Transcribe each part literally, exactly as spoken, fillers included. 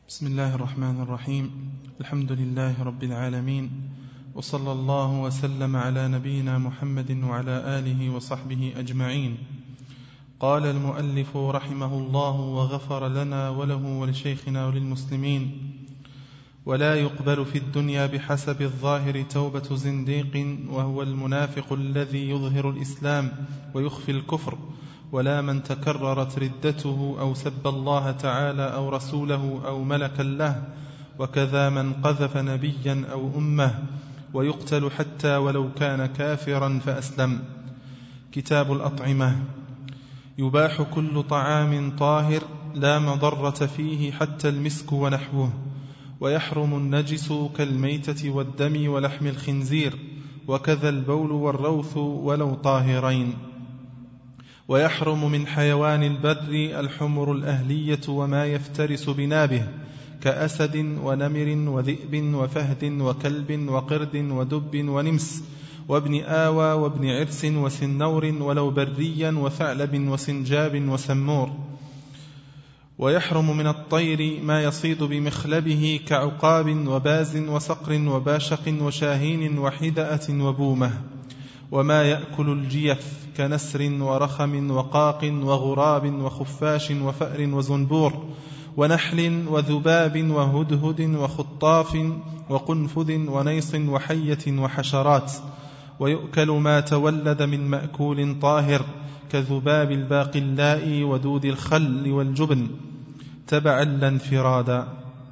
بسم الله الرحمن الرحيم. الحمد لله رب العالمين، وصلى الله وسلم على نبينا محمد وعلى آله وصحبه أجمعين. قال المؤلف رحمه الله وغفر لنا وله ولشيخنا وللمسلمين: ولا يقبل في الدنيا بحسب الظاهر توبة زنديق وهو المنافق الذي يظهر الإسلام ويخفي الكفر، ولا من تكررت ردته أو سب الله تعالى أو رسوله أو ملكا له، وكذا من قذف نبيا أو أمه، ويقتل حتى ولو كان كافرا فأسلم. كتاب الأطعمة. يباح كل طعام طاهر لا مضرة فيه حتى المسك ونحوه، ويحرم النجس كالميتة والدم ولحم الخنزير، وكذا البول والروث ولو طاهرين. ويحرم من حيوان البر الحمر الأهلية وما يفترس بنابه كأسد ونمر وذئب وفهد وكلب وقرد ودب ونمس وابن آوى وابن عرس وسنور ولو بريا وثعلب وسنجاب وسمور. ويحرم من الطير ما يصيد بمخلبه كعقاب وباز وصقر وباشق وشاهين وحدأة وبومة. وما يأكل الجيف كنسر ورخم وقاق وغراب وخفاش وفأر وزنبور ونحل وذباب وهدهد وخطاف وقنفذ ونيص وحية وحشرات. ويؤكل ما تولد من مأكول طاهر كذباب الباقلاء ودود الخل والجبن تبعا لا انفرادا.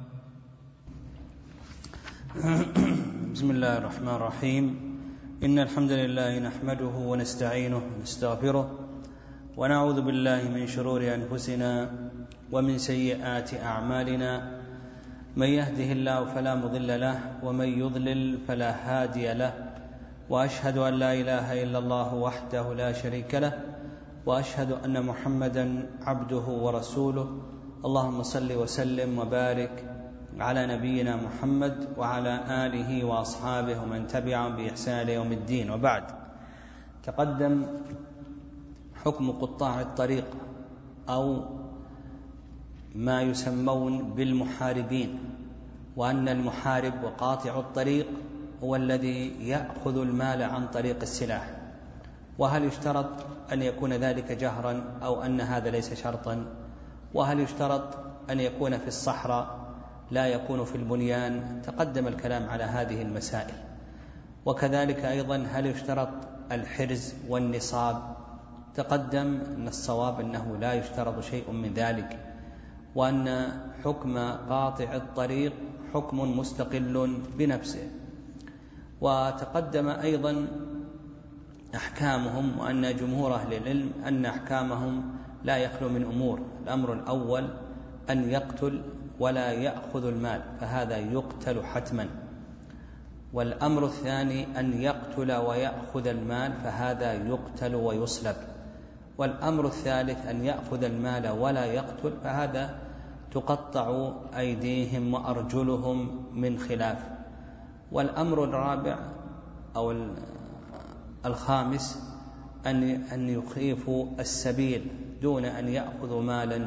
بسم الله الرحمن الرحيم. إن الحمد لله نحمده ونستعينه ونستغفره، ونعوذ بالله من شرور أنفسنا ومن سيئات أعمالنا. من يهده الله فلا مضل له، ومن يضلل فلا هادي له. وأشهد أن لا إله إلا الله وحده لا شريك له، وأشهد أن محمدا عبده ورسوله. اللهم صل وسلم وبارك على نبينا محمد وعلى آله وأصحابه ومن تبعهم بإحسان يوم الدين. وبعد، تقدم حكم قطاع الطريق أو ما يسمون بالمحاربين، وأن المحارب وقاطع الطريق هو الذي يأخذ المال عن طريق السلاح. وهل يشترط أن يكون ذلك جهرا أو أن هذا ليس شرطا؟ وهل يشترط أن يكون في الصحراء لا يكون في البنيان؟ تقدم الكلام على هذه المسائل. وكذلك أيضا هل يشترط الحرز والنصاب؟ تقدم أن الصواب أنه لا يشترط شيء من ذلك، وأن حكم قاطع الطريق حكم مستقل بنفسه. وتقدم أيضا أحكامهم، وأن جمهور أهل العلم أن أحكامهم لا يخلو من أمور. الأمر الأول أن يقتل ولا يأخذ المال، فهذا يقتل حتما. والأمر الثاني أن يقتل ويأخذ المال، فهذا يقتل ويصلب. والأمر الثالث أن يأخذ المال ولا يقتل، فهذا تقطع أيديهم وأرجلهم من خلاف. والأمر الرابع أو الخامس أن يخيفوا السبيل دون أن يأخذوا مالا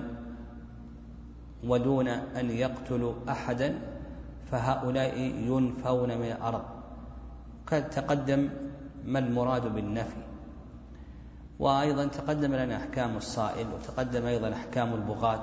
ودون أن يقتلوا أحدا، فهؤلاء ينفون من الأرض. قد تقدم ما المراد بالنفي. وأيضا تقدم لنا أحكام الصائل، وتقدم أيضا أحكام البغاة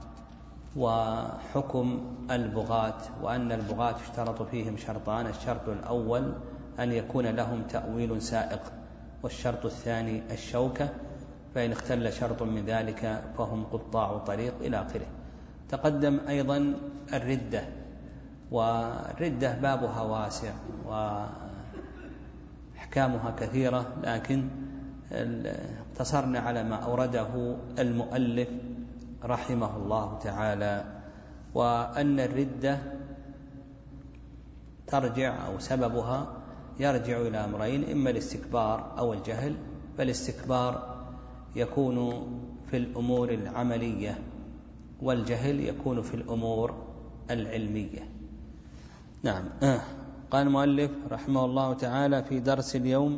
وحكم البغاة، وأن البغاة اشترط فيهم شرطان: الشرط الأول أن يكون لهم تأويل سائق، والشرط الثاني الشوكة، فإن اختل شرط من ذلك فهم قطاع طريق إلى آخره. تقدم أيضا الردة، والردة بابها واسع وأحكامها كثيرة، لكن اقتصرنا على ما أورده المؤلف رحمه الله تعالى. وأن الردة ترجع أو سببها يرجع إلى أمرين: إما الاستكبار أو الجهل. فالاستكبار يكون في الأمور العملية، والجهل يكون في الأمور العلمية. نعم. قال المؤلف رحمه الله تعالى في درس اليوم: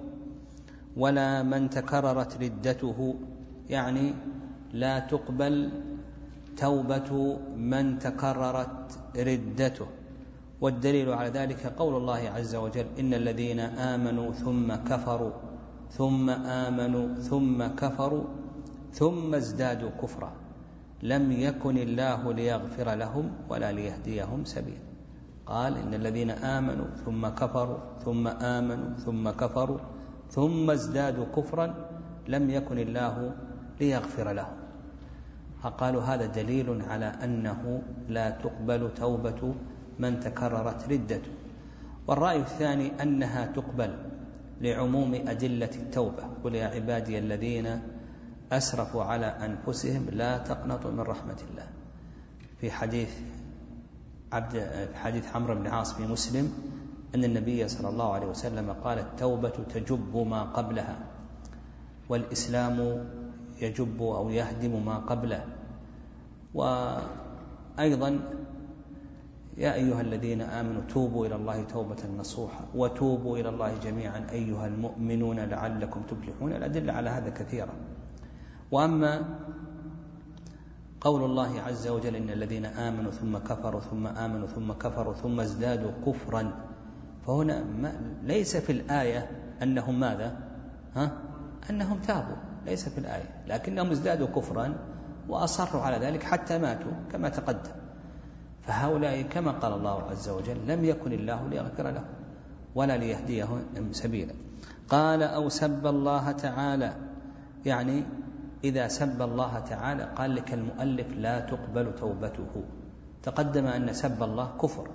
ولا من تكررت ردته، يعني لا تقبل توبة من تكررت ردته. والدليل على ذلك قول الله عز وجل: إن الذين آمنوا ثم كفروا ثم آمنوا ثم كفروا ثم ازدادوا كفرا لم يكن الله ليغفر لهم ولا ليهديهم سبيلا. قال: إن الذين آمنوا ثم كفروا ثم آمنوا ثم كفروا ثم ازدادوا كفرا لم يكن الله ليغفر لهم. قالوا هذا دليل على أنه لا تقبل توبة من تكررت ردته. والرأي الثاني أنها تقبل لعموم أدلة التوبة: قل يا عبادي الذين أسرفوا على أنفسهم لا تقنطوا من رحمة الله. في حديث عبد حديث عمرو بن عاص في مسلم أن النبي صلى الله عليه وسلم قال: التوبة تجب ما قبلها، والإسلام يجب أو يهدم ما قبله. وأيضا: يا أيها الذين آمنوا توبوا إلى الله توبة نصوحا وتوبوا إلى الله جميعا أيها المؤمنون لعلكم تفلحون. الأدلة على هذا كثيرة. وأما قول الله عز وجل: إن الذين آمنوا ثم كفروا ثم آمنوا ثم كفروا ثم ازدادوا كفرا، فهنا ليس في الآية أنهم ماذا؟ ها؟ أنهم تابوا، ليس في الآية، لكنهم ازدادوا كفرا وأصروا على ذلك حتى ماتوا كما تقدم. فهؤلاء كما قال الله عز وجل لم يكن الله ليغفر لهم ولا ليهديهم سبيلا. قال: أو سب الله تعالى، يعني إذا سب الله تعالى قال لك المؤلف لا تقبل توبته. تقدم أن سب الله كفر،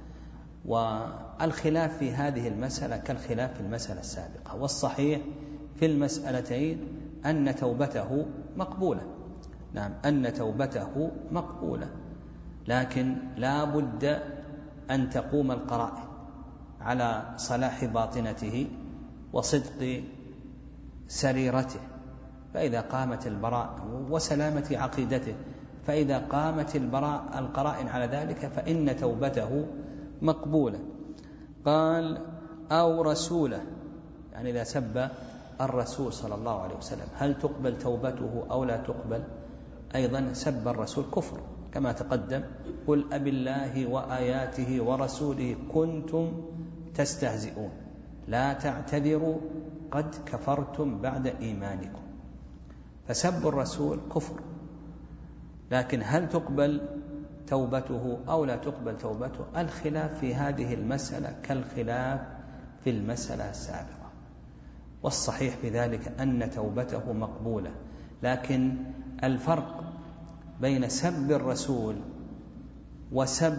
والخلاف في هذه المسألة كالخلاف في المسألة السابقة. والصحيح في المسألتين أن توبته مقبولة. نعم، أن توبته مقبولة، لكن لا بد أن تقوم القرائن على صلاح باطنته وصدق سريرته. فإذا قامت البراء وسلامة عقيدته، فإذا قامت البراء القرائن على ذلك فإن توبته مقبولة. قال: أو رسوله، يعني إذا سب الرسول صلى الله عليه وسلم هل تقبل توبته أو لا تقبل؟ أيضا سب الرسول كفر كما تقدم: قل أب الله وآياته ورسوله كنتم تستهزئون لا تعتذروا قد كفرتم بعد إيمانكم. فسب الرسول كفر، لكن هل تقبل توبته أو لا تقبل توبته؟ الخلاف في هذه المسألة كالخلاف في المسألة السابقة. والصحيح في ذلك أن توبته مقبولة، لكن الفرق بين سب الرسول وسب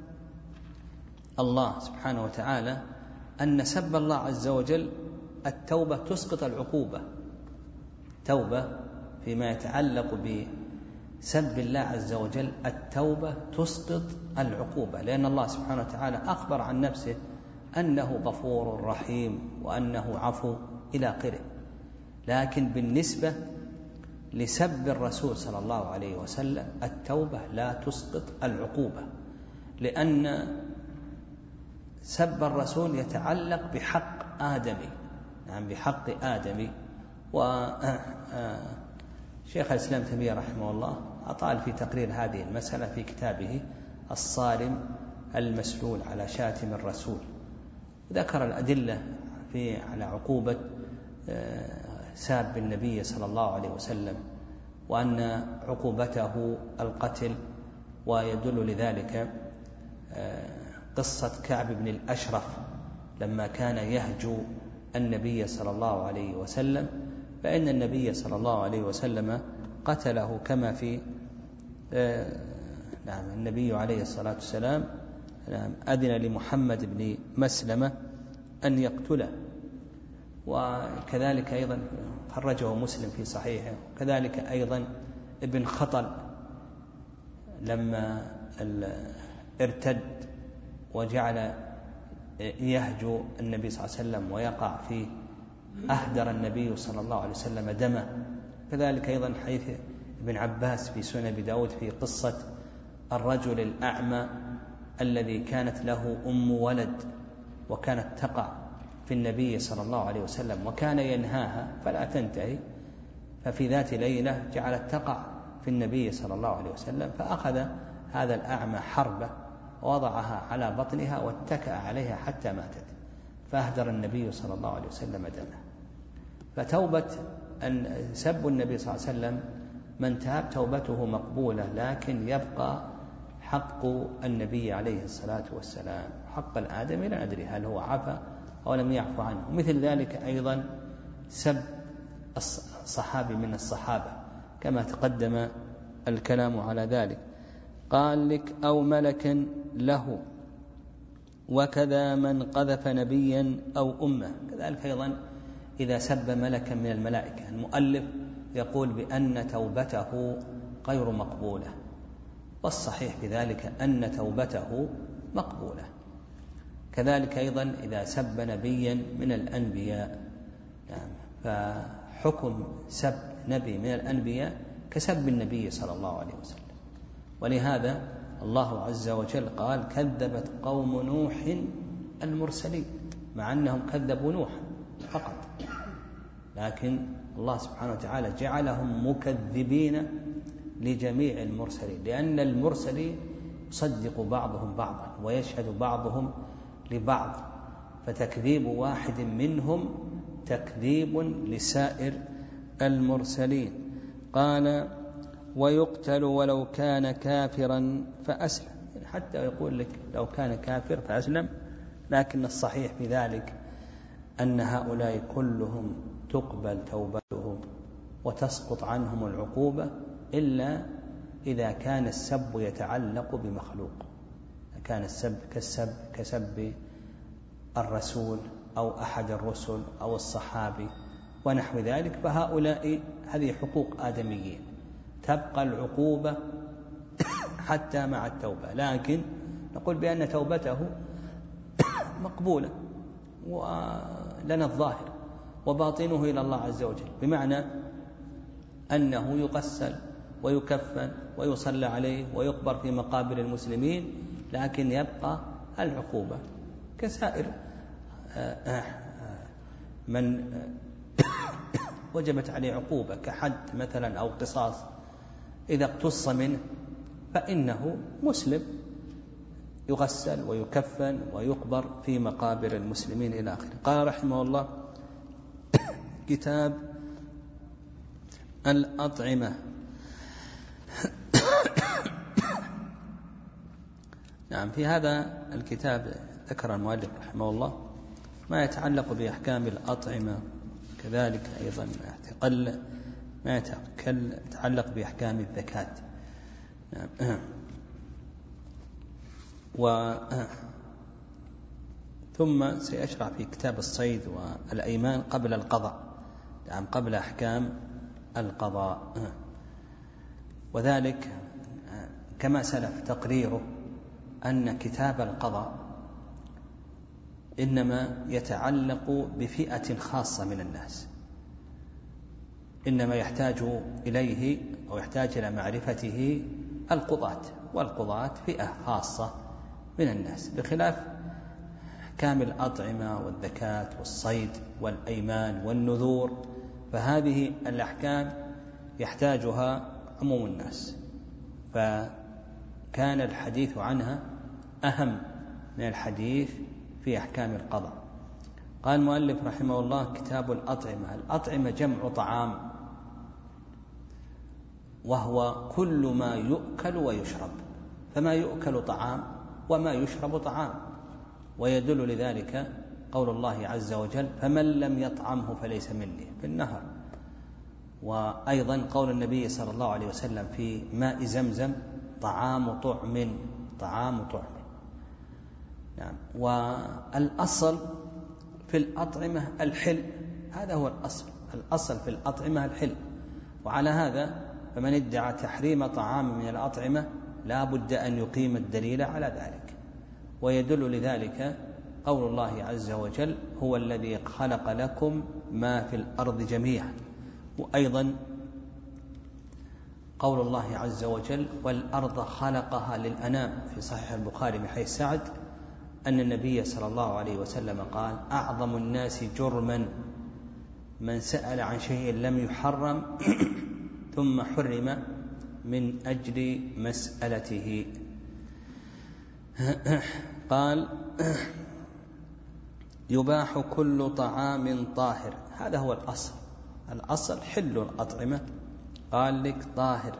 الله سبحانه وتعالى أن سب الله عز وجل التوبة تسقط العقوبة. توبة فيما يتعلق بسب الله عز وجل التوبة تسقط العقوبة، لأن الله سبحانه وتعالى أخبر عن نفسه أنه غفور رحيم وأنه عفو إلى آخره. لكن بالنسبة لسب الرسول صلى الله عليه وسلم التوبة لا تسقط العقوبة، لأن سب الرسول يتعلق بحق آدمي، نعم بحق آدمي. وشيخ الإسلام تيمية رحمه الله أطال في تقرير هذه المسألة في كتابه الصارم المسلول على شاتم الرسول، ذكر الأدلة في على عقوبة ساب النبي صلى الله عليه وسلم، وأن عقوبته القتل. ويدل لذلك قصة كعب بن الأشرف لما كان يهجو النبي صلى الله عليه وسلم، فإن النبي صلى الله عليه وسلم قتله كما في نعم النبي عليه الصلاة والسلام نعم أذن لمحمد بن مسلمة أن يقتله. وكذلك أيضا خرجه مسلم في صحيحه. وكذلك أيضا ابن خطل لما ارتد وجعل يهجو النبي صلى الله عليه وسلم ويقع فيه أهدر النبي صلى الله عليه وسلم دمه. كذلك أيضا حديث ابن عباس في سنن أبي داود في قصة الرجل الأعمى الذي كانت له أم ولد وكانت تقع في النبي صلى الله عليه وسلم وكان ينهاها فلا تنتهي، ففي ذات ليلة جعلت تقع في النبي صلى الله عليه وسلم، فأخذ هذا الأعمى حربة ووضعها على بطنها واتكأ عليها حتى ماتت، فأهدر النبي صلى الله عليه وسلم دمه. فتوبة أن سب النبي صلى الله عليه وسلم، من تاب توبته مقبولة، لكن يبقى حق النبي عليه الصلاة والسلام. حق الآدمي لا ندري هل هو عفى أو لم يعفو عنه. مثل ذلك أيضا سب الصحابي من الصحابة كما تقدم الكلام على ذلك. قال لك أو ملكا له، وكذا من قذف نبيا أو أمة. كذلك أيضا إذا سب ملكا من الملائكة، المؤلف يقول بأن توبته غير مقبولة، والصحيح بذلك أن توبته مقبولة. كذلك أيضا إذا سب نبيا من الأنبياء، فحكم سب نبي من الأنبياء كسب النبي صلى الله عليه وسلم. ولهذا الله عز وجل قال كذبت قوم نوح المرسلين، مع أنهم كذبوا نوح فقط، لكن الله سبحانه وتعالى جعلهم مكذبين لجميع المرسلين، لأن المرسلين يصدق بعضهم بعضا ويشهد بعضهم لبعض، فتكذيب واحد منهم تكذيب لسائر المرسلين. قال ويقتل ولو كان كافرا فأسلم، حتى يقول لك لو كان كافر فأسلم، لكن الصحيح في ذلك أن هؤلاء كلهم تقبل توبتهم وتسقط عنهم العقوبة، إلا إذا كان السب يتعلق بمخلوق، كان السب كالسب كسب الرسول أو أحد الرسل أو الصحابي ونحو ذلك، فهؤلاء هذه حقوق آدميين تبقى العقوبة حتى مع التوبة، لكن نقول بأن توبته مقبولة ولنا الظاهر وباطنه إلى الله عز وجل، بمعنى أنه يغسل ويكفن ويصلى عليه ويقبر في مقابر المسلمين، لكن يبقى العقوبة كسائر من وجبت عليه عقوبة كحد مثلا أو قصاص، إذا اقتص منه فإنه مسلم يغسل ويكفن ويقبر في مقابر المسلمين إلى آخره. قال رحمه الله كتاب الأطعمة. نعم، في هذا الكتاب ذكر المؤلف رحمه الله ما يتعلق بأحكام الأطعمة، كذلك أيضا ما يتعلق بأحكام الزكاة. و ثم سيشرع في كتاب الصيد والأيمان قبل القضاء، يعني قبل أحكام القضاء، وذلك كما سلف تقريره أن كتاب القضاء إنما يتعلق بفئة خاصة من الناس، إنما يحتاج إليه أو يحتاج إلى معرفته القضاة، والقضاة فئة خاصة من الناس، بخلاف أحكام الأطعمة والزكاة والصيد والأيمان والنذور، فهذه الأحكام يحتاجها عموم الناس، فكان الحديث عنها أهم من الحديث في أحكام القضاء. قال المؤلف رحمه الله كتاب الأطعمة. الأطعمة جمع طعام، وهو كل ما يؤكل ويشرب، فما يؤكل طعام وما يشرب طعام، ويدل لذلك قول الله عز وجل فمن لم يطعمه فليس مني في النهر، وأيضا قول النبي صلى الله عليه وسلم في ماء زمزم طعام طعم طعام طعم. نعم. والأصل في الأطعمة الحل، هذا هو الأصل، الأصل في الأطعمة الحل، وعلى هذا فمن ادعى تحريم طعام من الأطعمة لا بد أن يقيم الدليل على ذلك، ويدل لذلك قول الله عز وجل هو الذي خلق لكم ما في الأرض جميعا، وأيضا قول الله عز وجل والأرض خلقها للأنام في صحيح البخاري من حديث سعد أن النبي صلى الله عليه وسلم قال أعظم الناس جرما من سأل عن شيء لم يحرم ثم حرم من أجل مسألته. قال يباح كل طعام طاهر، هذا هو الأصل، الأصل حل الأطعمة، قال لك طاهر.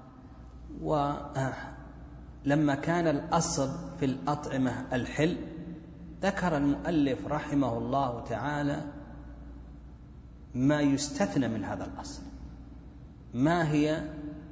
ولما كان الأصل في الأطعمة الحل، ذكر المؤلف رحمه الله تعالى ما يستثنى من هذا الأصل. ما هي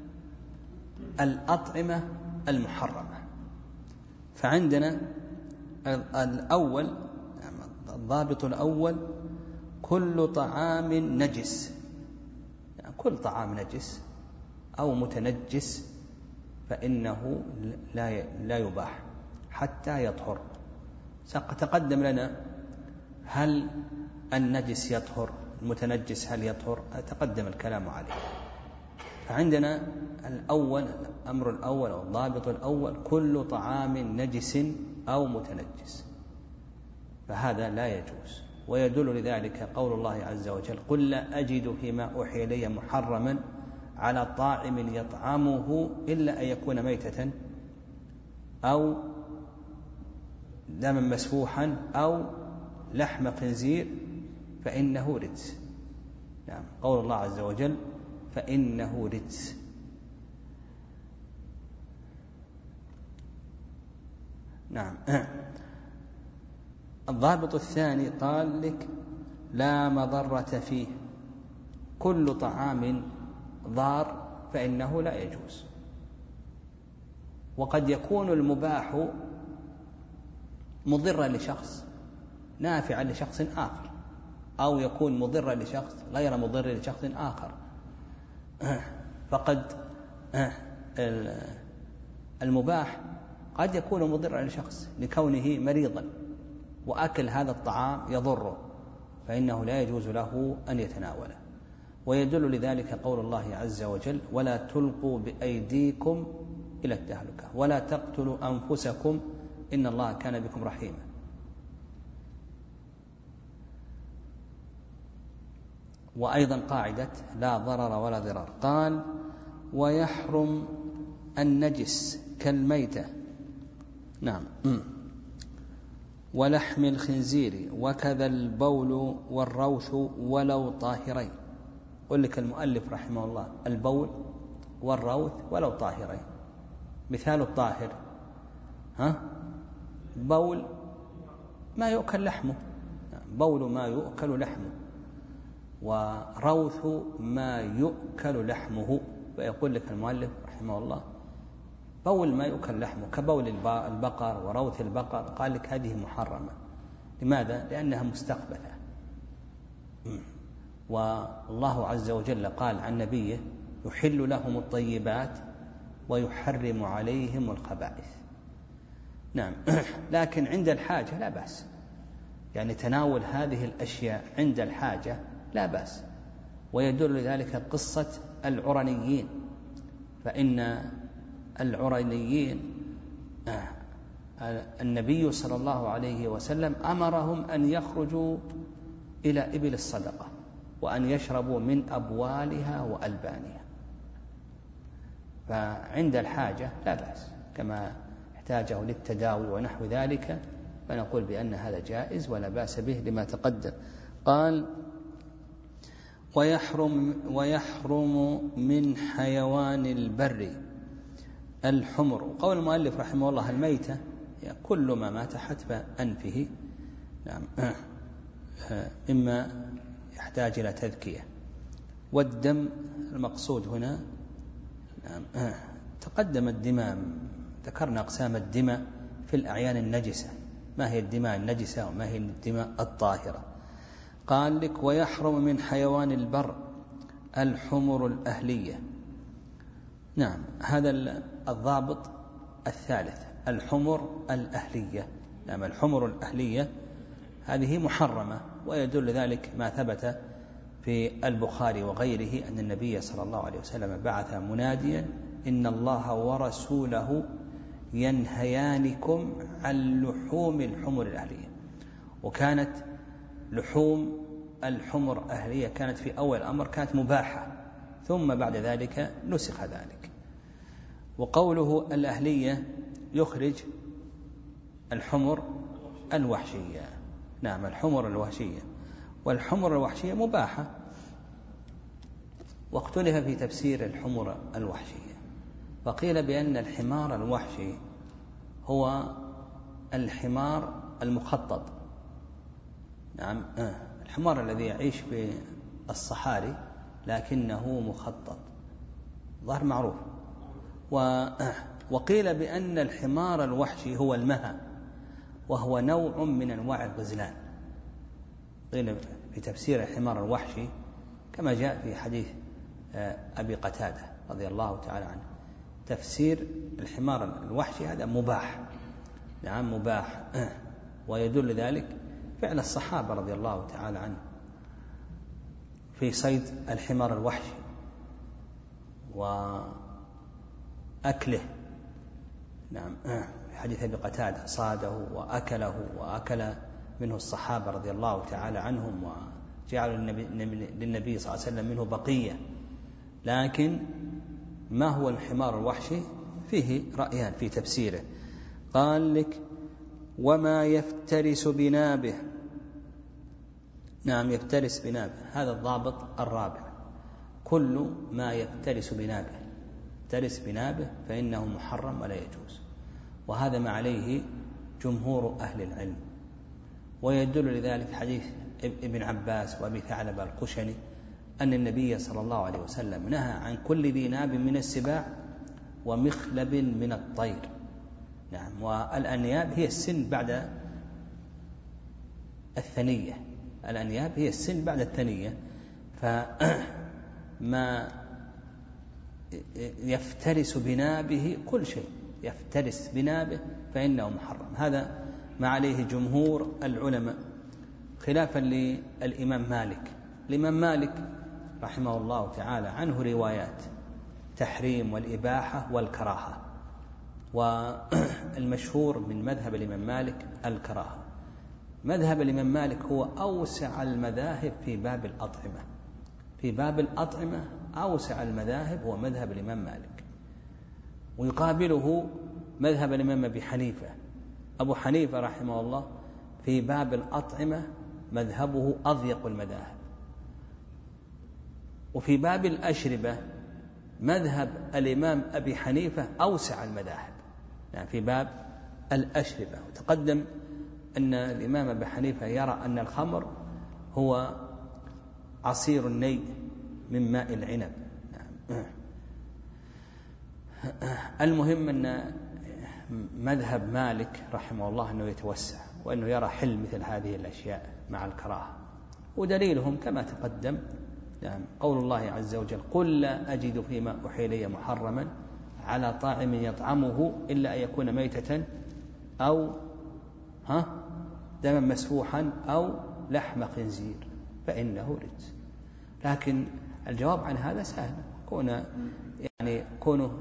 الأطعمة المحرمة؟ فعندنا الأول، الضابط الأول كل طعام نجس، يعني كل طعام نجس أو متنجس فإنه لا يباح حتى يطهر. تقدم لنا هل النجس يطهر، المتنجس هل يطهر، تقدم الكلام عليه. فعندنا الأول، الأمر الأول أو الضابط الأول كل طعام نجس أو متنجس، فهذا لا يجوز. ويدل لذلك قول الله عز وجل قل لا أجد فيما أوحي إلي محرما على طاعم يطعمه إلا أن يكون ميتة أو دما مسفوحا أو لحم خنزير فإنه رجس. نعم، قول الله عز وجل فإنه رجس. نعم. الضابط الثاني قال لك لا مضرة فيه، كل طعام ضار فإنه لا يجوز. وقد يكون المباح مضرا لشخص نافعا لشخص آخر، أو يكون مضرا لشخص غير مضر لشخص آخر. فقد المباح قد يكون مضرا لشخص لكونه مريضا وأكل هذا الطعام يضره، فإنه لا يجوز له أن يتناوله. ويدل لذلك قول الله عز وجل ولا تلقوا بأيديكم إلى التهلكة ولا تقتلوا أنفسكم إن الله كان بكم رحيما. وأيضا قاعدة لا ضرر ولا ضرار. قال ويحرم النجس كالميتة، نعم، ولحم الخنزير وكذا البول والروث ولو طاهرين. قل لك المؤلف رحمه الله البول والروث ولو طاهرين. مثال الطاهر ها بول ما يؤكل لحمه، بول ما يؤكل لحمه، وروث ما يؤكل لحمه. فيقول لك المؤلف رحمه الله بول ما يؤكل لحمه كبول البقر وروث البقر، قال لك هذه محرمة. لماذا؟ لأنها مستقبلة. والله عز وجل قال عن نبيه يحل لهم الطيبات ويحرم عليهم الخبائث. نعم. لكن عند الحاجة لا بأس، يعني تناول هذه الأشياء عند الحاجة لا بأس. ويدل لذلك قصة العرنيين، فإن العرنيين النبي صلى الله عليه وسلم أمرهم أن يخرجوا إلى إبل الصدقة وأن يشربوا من أبوالها وألبانها، فعند الحاجة لا بأس، كما احتاجه للتداوي ونحو ذلك، فنقول بأن هذا جائز ولا بأس به لما تقدم. قال ويحرم, ويحرم من حيوان البر الحمر. وقول المؤلف رحمه الله الميتة يعني كل ما مات حتف أنفه، نعم، إما يحتاج إلى تذكية. والدم المقصود هنا، نعم، تقدم الدماء، ذكرنا أقسام الدماء في الأعيان النجسة، ما هي الدماء النجسة وما هي الدماء الطاهرة. قال لك ويحرم من حيوان البر الحمر الأهلية. نعم، هذا الضابط الثالث الحمر الأهلية. نعم، الحمر الأهلية هذه محرمة، ويدل ذلك ما ثبت في البخاري وغيره أن النبي صلى الله عليه وسلم بعث مناديا إن الله ورسوله ينهيانكم عن لحوم الحمر الأهلية. وكانت لحوم الحمر أهلية كانت في أول الأمر كانت مباحة، ثم بعد ذلك نسخ ذلك. وقوله الأهلية يخرج الحمر الوحشية. نعم، الحمر الوحشية، والحمر الوحشية مباحة، واختلف في تفسير الحمر الوحشية، فقيل بأن الحمار الوحشي هو الحمار المخطط. نعم، الحمار الذي يعيش في الصحاري لكنه مخطط، ظهر معروف. وقيل بأن الحمار الوحشي هو المها، وهو نوع من أنواع الغزلان. قيل في تفسير الحمار الوحشي كما جاء في حديث أبي قتادة رضي الله تعالى عنه، تفسير الحمار الوحشي هذا مباح. نعم، مباح، ويدل ذلك فعل الصحابة رضي الله تعالى عنه في صيد الحمار الوحشي وأكله. نعم، في حديث أبي قتادة صاده وأكله، وأكل منه الصحابة رضي الله تعالى عنهم، وجعلوا للنبي صلى الله عليه وسلم منه بقية. لكن ما هو الحمار الوحشي فيه رأيان في تفسيره. قال لك: وما يفترس بنابه. نعم، يفترس بنابه، هذا الضابط الرابع، كل ما يفترس بنابه، يفترس بنابه فإنه محرم ولا يجوز، وهذا ما عليه جمهور أهل العلم. ويدل لذلك حديث ابن عباس وأبي ثعلب الخشني أن النبي صلى الله عليه وسلم نهى عن كل ذي ناب من السباع ومخلب من الطير. نعم، والأنياب هي السن بعد الثنية، الأنياب هي السن بعد الثنية، فما يفترس بنابه كل شيء يفترس بنابه فإنه محرم. هذا ما عليه جمهور العلماء، خلافا للإمام مالك. الإمام مالك رحمه الله تعالى عنه روايات تحريم والإباحة والكراهة، والمشهور من مذهب الإمام مالك الكراهة. مذهب الإمام مالك هو أوسع المذاهب في باب الأطعمة، في باب الأطعمة أوسع المذاهب هو مذهب الإمام مالك، ويقابله مذهب الإمام أبي حنيفة. أبو حنيفة رحمه الله في باب الأطعمة مذهبه أضيق المذاهب. وفي باب الأشربة مذهب الإمام أبي حنيفة أوسع المذاهب، يعني في باب الأشربة. وتقدم أن الإمام أبي حنيفة يرى أن الخمر هو عصير الني من ماء العنب. المهم أن مذهب مالك رحمه الله أنه يتوسع، وأنه يرى حل مثل هذه الأشياء مع الكراهة. ودليلهم كما تقدم يعني قول الله عز وجل: قل لا أجد فيما أوحي إلي محرما على طاعم يطعمه إلا أن يكون ميتة أو ها دما مسفوحا أو لحم خنزير فإنه رجس. لكن الجواب عن هذا سهل، كون يعني كونه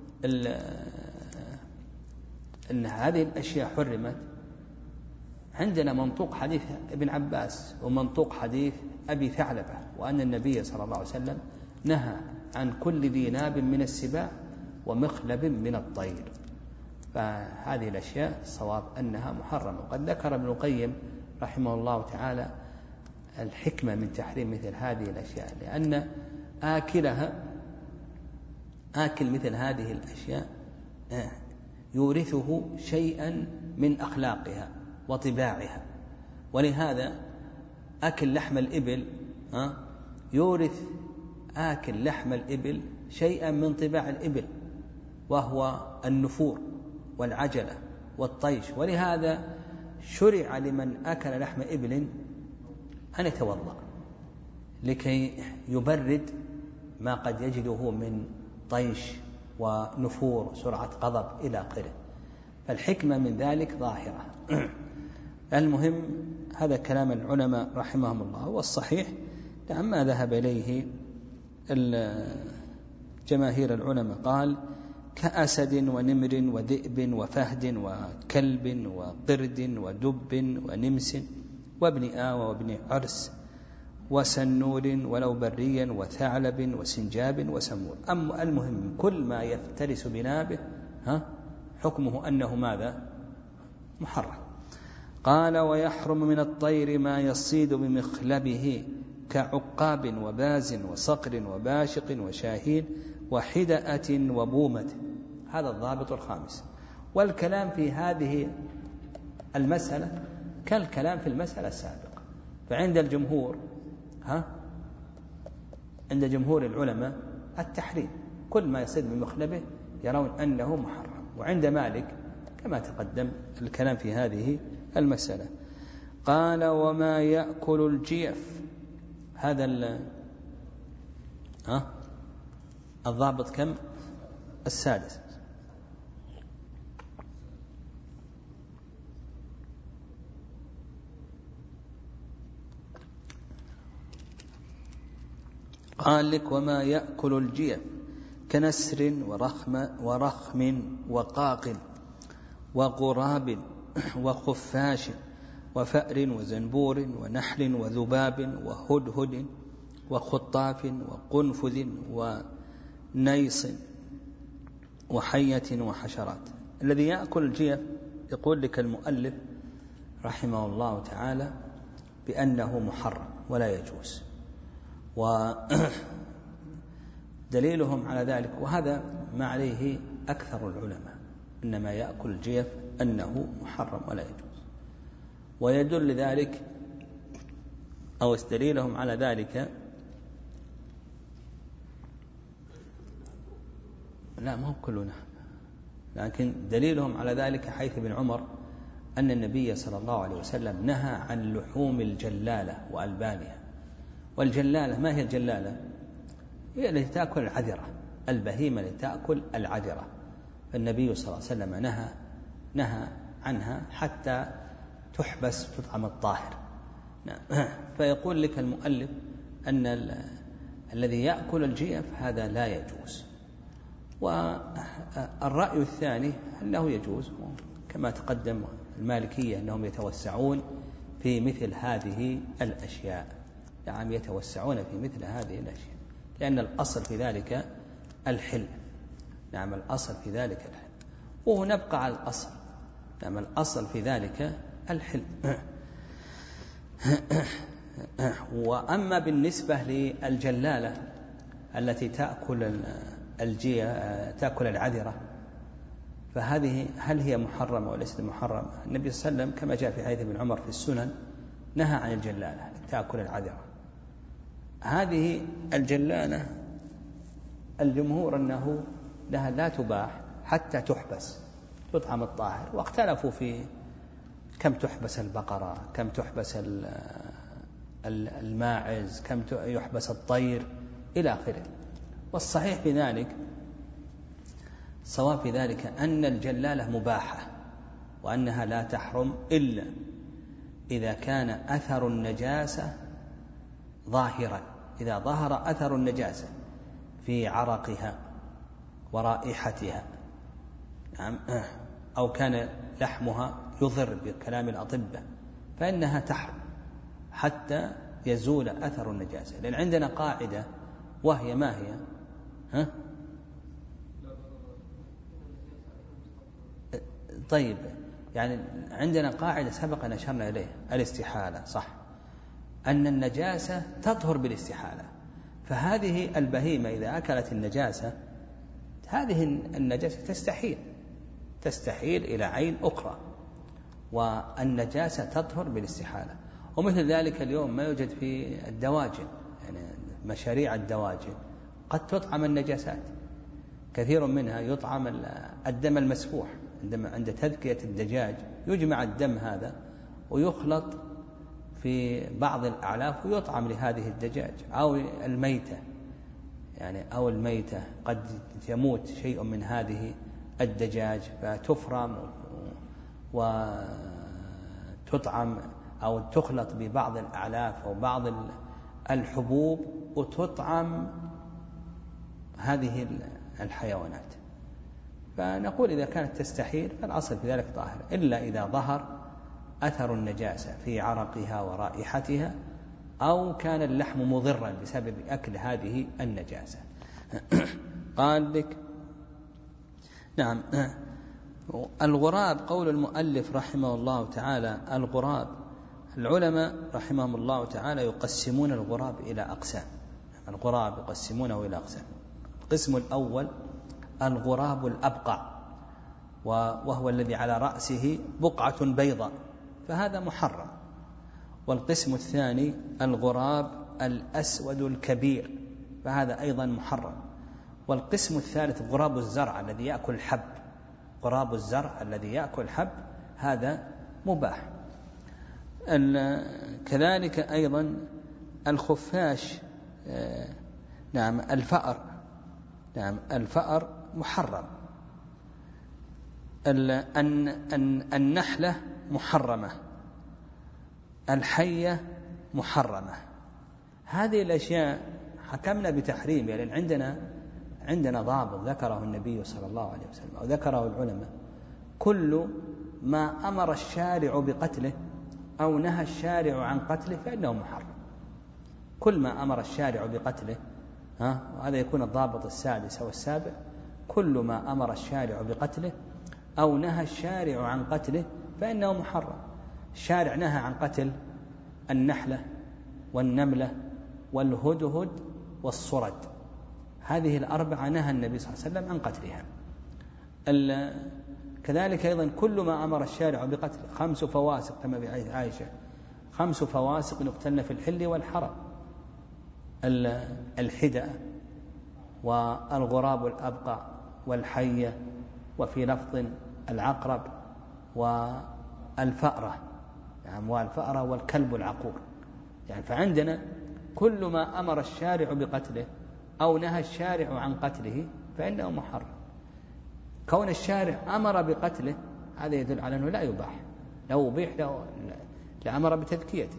أن هذه الأشياء حرمت، عندنا منطوق حديث ابن عباس ومنطوق حديث أبي ثعلبة، وأن النبي صلى الله عليه وسلم نهى عن كل ذي ناب من السباع ومخلب من الطير. فهذه الأشياء الصواب أنها محرمة. وقد ذكر ابن القيم رحمه الله تعالى الحكمة من تحريم مثل هذه الأشياء، لأن آكلها آكل مثل هذه الأشياء يورثه شيئا من أخلاقها وطباعها، ولهذا أكل لحم الإبل يورث آكل لحم الإبل شيئا من طباع الإبل، وهو النفور والعجلة والطيش. ولهذا شرع لمن أكل لحم إبل أن يتوضأ لكي يبرد ما قد يجده من طيش ونفور سرعة غضب إلى آخره، فالحكمة من ذلك ظاهرة. المهم هذا كلام العلماء رحمهم الله، والصحيح ما ذهب إليه جماهير العلماء، قال: كأسد ونمر وذئب وفهد وكلب وقرد ودب ونمس وابن آوى وابن عرس وسنور ولو بريا وثعلب وسنجاب وسمور. أما المهم كل ما يفترس بنابه ها حكمه أنه ماذا؟ محرم. قال ويحرم من الطير ما يصيد بمخلبه كعقاب وباز وصقر وباشق وشاهين وحدأة وبومة. هذا الضابط الخامس. والكلام في هذه المسألة كالكلام في المسألة السابقة. فعند الجمهور ها عند جمهور العلماء التحريم، كل ما يصيد بمخلبه يرون أنه محرم. وعند مالك كما تقدم الكلام في هذه المسألة. قال وما يأكل الجيف. هذا ال ها الضابط كم؟ السادس. قال لك وما يأكل الجيف كنسر ورخم ورخم وقاق وغراب وخفاش وفأر وزنبور ونحل وذباب وهدهد وخطاف وقنفذ ونيص وحية وحشرات. الذي يأكل الجيف يقول لك المؤلف رحمه الله تعالى بأنه محرم ولا يجوز. ودليلهم على ذلك، وهذا ما عليه أكثر العلماء، إنما يأكل الجيف أنه محرم ولا يجوز. ويدل ذلك أو دليلهم على ذلك لا ما هو كلنا، لكن دليلهم على ذلك حيث ابن عمر أن النبي صلى الله عليه وسلم نهى عن لحوم الجلالة وألبانها. والجلالة ما هي الجلالة؟ هي التي تأكل العذرة، البهيمة التي تأكل العذرة. فالنبي صلى الله عليه وسلم نهى نهى عنها حتى تحبس تطعم الطاهر. فيقول لك المؤلف أن الذي يأكل الجيف هذا لا يجوز. والرأي الثاني أنه يجوز، كما تقدم المالكية أنهم يتوسعون في مثل هذه الأشياء، يعني يتوسعون في مثل هذه الأشياء، لأن الأصل في ذلك الحل. نعم الأصل في ذلك الحل، ونبقى على الأصل. نعم الأصل في ذلك الحل. وأما بالنسبة للجلالة التي تأكل الجية تأكل العذرة، فهذه هل هي محرمة وليست محرمة؟ النبي صلى الله عليه وسلم كما جاء في حديث ابن عمر في السنن نهى عن الجلالة تأكل العذرة. هذه الجلالة الجمهور أنه لها لا تباح حتى تحبس تطعم الطاهر، واختلفوا في كم تحبس البقرة، كم تحبس الماعز، كم يحبس الطير إلى آخره. والصحيح في ذلك صواب في ذلك أن الجلالة مباحة، وأنها لا تحرم إلا إذا كان أثر النجاسة ظاهرا، إذا ظهر أثر النجاسة في عرقها ورائحتها، أو كان لحمها يضر بكلام الأطباء، فإنها تحرم حتى يزول أثر النجاسة. لأن عندنا قاعدة وهي ما هي؟ ها؟ طيب، يعني عندنا قاعدة سبق أن أشرنا إليها، الاستحالة، صح؟ أن النجاسة تطهر بالاستحالة. فهذه البهيمة إذا أكلت النجاسة، هذه النجاسة تستحيل تستحيل إلى عين أخرى، والنجاسة تطهر بالاستحالة. ومثل ذلك اليوم ما يوجد في الدواجن، يعني مشاريع الدواجن قد تطعم النجاسات، كثير منها يطعم الدم المسفوح. عند تذكية الدجاج يجمع الدم هذا ويخلط في بعض الأعلاف ويطعم لهذه الدجاج، أو الميتة، يعني أو الميتة قد يموت شيء من هذه الدجاج فتفرم وتطعم أو تخلط ببعض الأعلاف أو بعض الحبوب وتطعم هذه الحيوانات. فنقول إذا كانت تستحيل فالأصل في ذلك ظاهر، إلا إذا ظهر أثر النجاسة في عرقها ورائحتها أو كان اللحم مضرا بسبب أكل هذه النجاسة. قال لك نعم الغراب، قول المؤلف رحمه الله تعالى الغراب، العلماء رحمهم الله تعالى يقسمون الغراب إلى أقسام. الغراب يقسمونه إلى أقسام. القسم الأول الغراب الأبقع، وهو الذي على رأسه بقعة بيضاء، فهذا محرم. والقسم الثاني الغراب الأسود الكبير، فهذا أيضا محرم. والقسم الثالث غراب الزرع الذي يأكل الحب، غراب الزرع الذي يأكل حب هذا مباح. كذلك أيضا الخفاش، نعم الفأر، نعم الفأر محرم. النحلة محرمة، الحية محرمة. هذه الأشياء حكمنا بتحريمها لأن عندنا عندنا ضابط ذكره النبي صلى الله عليه وسلم أو ذكره العلماء: كل ما أمر الشارع بقتله أو نهى الشارع عن قتله فإنه محرم. كل ما أمر الشارع بقتله، ها وهذا يكون الضابط السادس أو السابع: كل ما أمر الشارع بقتله أو نهى الشارع عن قتله فإنه محرم. الشارع نهى عن قتل النحلة والنملة والهدهد والصرد، هذه الأربعة نهى النبي صلى الله عليه وسلم عن قتلها. كذلك أيضا كل ما أمر الشارع بقتل خمس فواسق كما في عائشة: خمس فواسق يقتلن في الحل والحرم: الحدأ والغراب الأبقع والحية، وفي لفظ العقرب والفأرة، يعني والفأرة والكلب العقور. يعني فعندنا كل ما أمر الشارع بقتله أو نهى الشارع عن قتله فإنه محرم. كون الشارع أمر بقتله هذا يدل على أنه لا يباح، لو أبيح لأمر بتذكيته.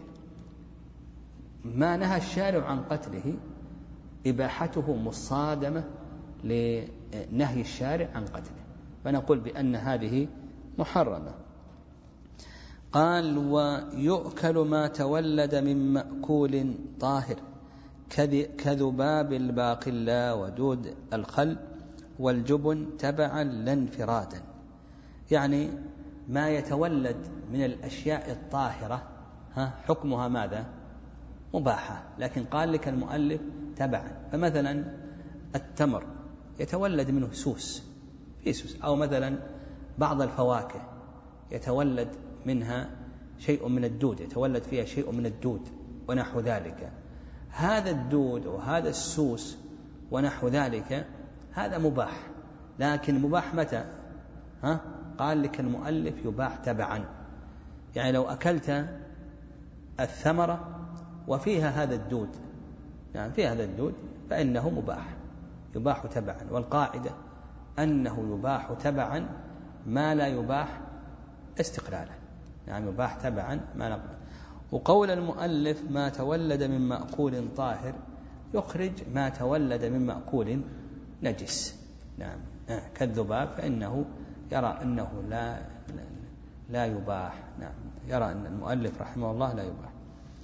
ما نهى الشارع عن قتله إباحته مصادمة لنهي الشارع عن قتله، فنقول بأن هذه محرمة. قال: ويؤكل ما تولد من مأكول طاهر كذباب الباقلا ودود الخل والجبن تبعا لا انفرادا. يعني ما يتولد من الأشياء الطاهرة ها حكمها ماذا؟ مباحة، لكن قال لك المؤلف تبعا. فمثلا التمر يتولد منه سوس، في سوس، أو مثلا بعض الفواكه يتولد منها شيء من الدود، يتولد فيها شيء من الدود ونحو ذلك. هذا الدود وهذا السوس ونحو ذلك هذا مباح، لكن مباح متى؟ ها؟ قال لك المؤلف يباح تبعا. يعني لو أكلت الثمرة وفيها هذا الدود، يعني فيها هذا الدود، فإنه مباح، يباح تبعا. والقاعدة أنه يباح تبعا ما لا يباح استقلالا، يعني يباح تبعا ما لا. وقول المؤلف ما تولد من مأكول طاهر يخرج ما تولد من مأكول نجس، نعم آه كالذباب، فإنه يرى أنه لا لا يباح، نعم يرى أن المؤلف رحمه الله لا يباح.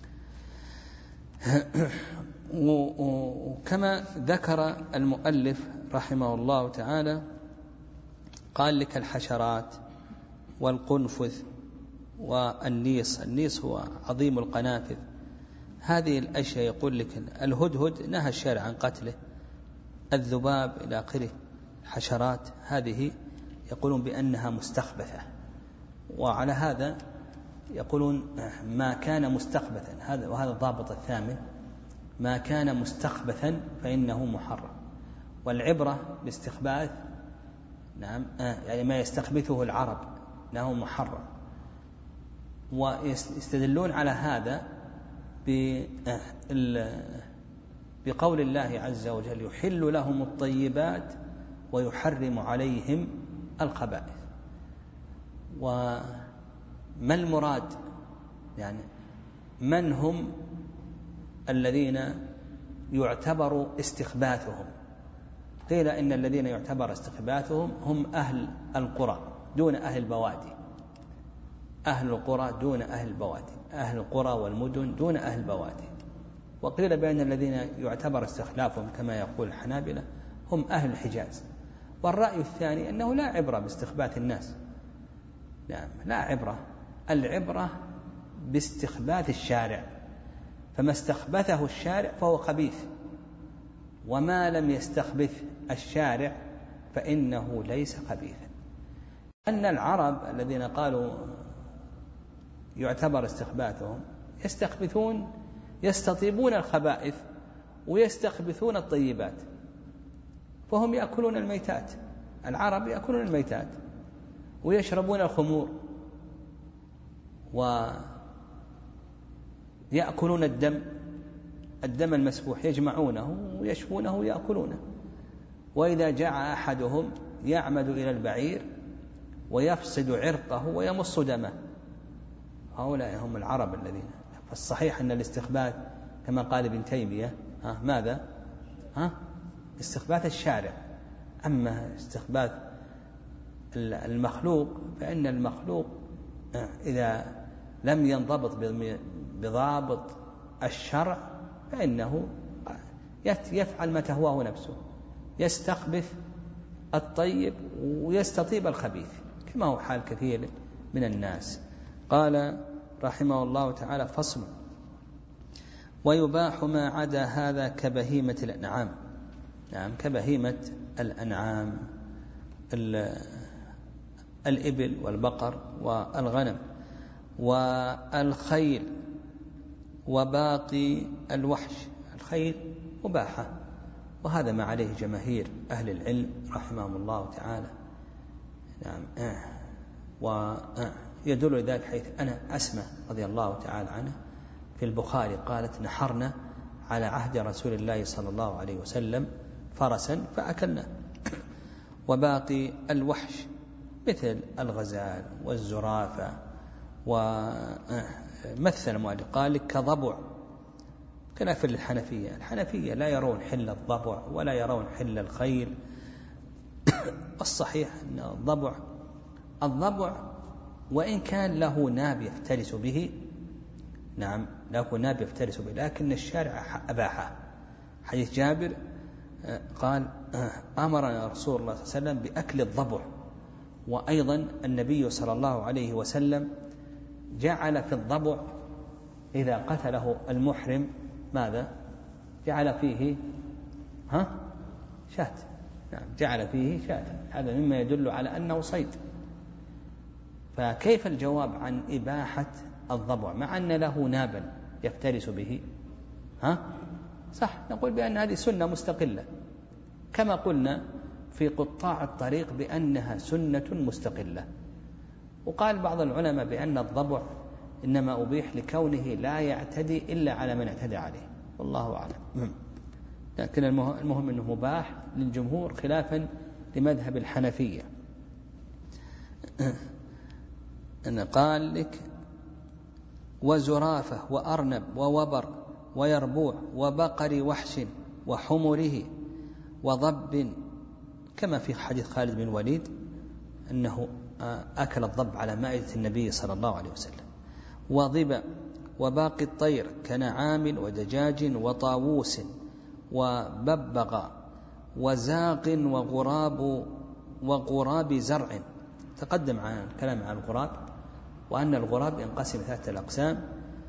وكما ذكر المؤلف رحمه الله تعالى قال لك الحشرات والقنفذ والنيس، النيس هو عظيم القنافذ، هذه الأشياء يقول لك الهدهد نهى الشارع عن قتله، الذباب إلى آخره، حشرات هذه يقولون بأنها مستخبثة. وعلى هذا يقولون ما كان مستخبثا، هذا وهذا الضابط الثامن، ما كان مستخبثا فإنه محرم. والعبرة باستخباث، نعم يعني ما يستخبثه العرب أنه محرم. ويستدلون على هذا بقول الله عز وجل يحل لهم الطيبات ويحرم عليهم الخبائث. وما المراد؟ يعني من هم الذين يعتبر استخباثهم؟ قيل إن الذين يعتبر استخباثهم هم أهل القرى دون أهل البوادي، أهل القرى دون أهل البوادي، أهل القرى والمدن دون أهل البوادي. وقيل بأن الذين يعتبر استخلافهم كما يقول الحنابلة هم أهل الحجاز. والرأي الثاني أنه لا عبرة باستخبات الناس، لا, لا عبرة، العبرة باستخبات الشارع، فما استخبثه الشارع فهو خبيث، وما لم يستخبث الشارع فإنه ليس خبيثا. أن العرب الذين قالوا يعتبر استخباثهم يستخبثون، يستطيبون الخبائث ويستخبثون الطيبات، فهم يأكلون الميتات، العرب يأكلون الميتات ويشربون الخمور ويأكلون الدم، الدم المسفوح يجمعونه ويشفونه ويأكلونه. وإذا جاع أحدهم يعمد إلى البعير ويفسد عرقه ويمص دمه. هؤلاء هم العرب الذين، فالصحيح أن الاستخباث كما قال ابن تيمية ها ماذا؟ ها استخباث الشارع. أما استخباث المخلوق فإن المخلوق إذا لم ينضبط بضابط الشرع فإنه يفعل ما تهواه نفسه، يستخبث الطيب ويستطيب الخبيث، كما هو حال كثير من الناس. قال رحمه الله تعالى: فصل: ويباح ما عدا هذا كبهيمة الأنعام. نعم، كبهيمة الأنعام، الإبل والبقر والغنم والخيل وباقي الوحش. الخيل مباحة، وهذا ما عليه جماهير أهل العلم رحمهم الله تعالى. نعم، ويدل ذلك حيث أنا أسمع رضي الله تعالى عنه في البخاري قالت: نحرنا على عهد رسول الله صلى الله عليه وسلم فرسا فأكلنا. وباقي الوحش مثل الغزال والزرافة، ومثل المؤلف قال كضبع، خلاف الحنفية. الحنفية لا يرون حل الضبع ولا يرون حل الخيل. الصحيح أن الضبع الضبع وإن كان له ناب يفترس به، نعم له ناب يفترس به، لكن الشارع أباحه. حديث جابر قال: أمرنا رسول الله صلى الله عليه وسلم بأكل الضبع. وأيضا النبي صلى الله عليه وسلم جعل في الضبع إذا قتله المحرم ماذا؟ جعل فيه ها شاة. نعم، جعل فيه شاة. هذا مما يدل على أنه صيد. فكيف الجواب عن إباحة الضبع مع أن له نابا يفترس به؟ ها صح، نقول بأن هذه سنة مستقلة، كما قلنا في قطاع الطريق بأنها سنة مستقلة. وقال بعض العلماء بأن الضبع إنما أبيح لكونه لا يعتدي إلا على من اعتدى عليه، والله أعلم. لكن المهم أنه مباح للجمهور خلافا لمذهب الحنفية. أنا قال لك: وزرافة وأرنب ووبر ويربوع وبقر وحش وحمره وضب، كما في حديث خالد بن الوليد أنه أكل الضب على مائدة النبي صلى الله عليه وسلم. وضب وباقي الطير كنعام ودجاج وطاووس وببغ وزاق وغراب وغراب زرع. تقدم عن الكلام عن الغراب، وأن الغراب ينقسم ثلاثة الأقسام،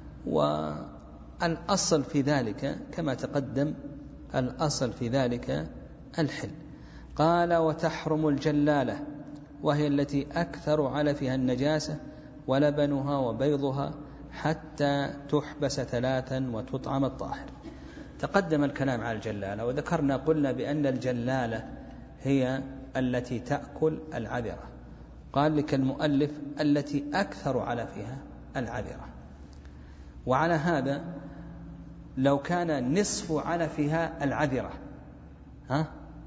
والأصل في ذلك كما تقدم، الأصل في ذلك الحل. قال: وتحرم الجلالة، وهي التي أكثر علفها النجاسة ولبنها وبيضها حتى تحبس ثلاثا وتطعم الطاهر. تقدم الكلام على الجلالة، وذكرنا قلنا بأن الجلالة هي التي تأكل العذرة. قال لك المؤلف: التي أكثر علفها العذرة. وعلى هذا لو كان نصف علفها العذرة ها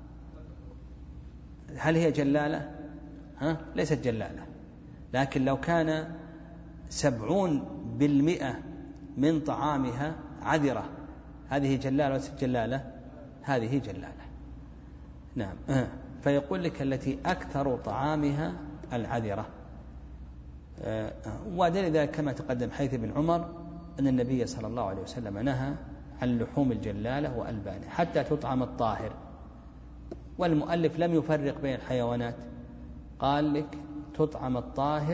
هل هي جلالة؟ ها ليست جلالة. لكن لو كان سبعون بالمئة من طعامها عذرة، هذه جلالة وليست جلالة؟ هذه جلالة. نعم. فيقول لك التي أكثر طعامها العذرة. ودليل ذلك كما تقدم حيث ابن عمر أن النبي صلى الله عليه وسلم نهى عن لحوم الجلالة وألبانها حتى تطعم الطاهر. والمؤلف لم يفرق بين الحيوانات، قال لك تطعم الطاهر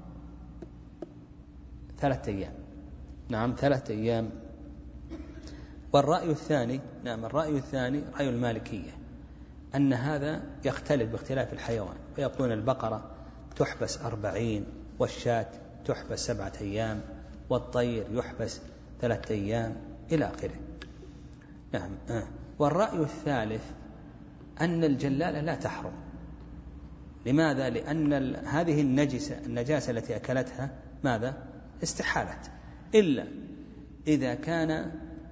ثلاثة أيام. نعم ثلاثة أيام. والرأي الثاني، نعم الرأي الثاني رأي المالكية، أن هذا يختلف باختلاف الحيوان، ويقولون البقرة تحبس أربعين، والشاة تحبس سبعة أيام، والطير يحبس ثلاثة أيام إلى آخره. نعم. والرأي الثالث أن الجلالة لا تحرم. لماذا؟ لأن هذه النجسة النجاسة التي أكلتها ماذا؟ استحالت، إلا إذا كان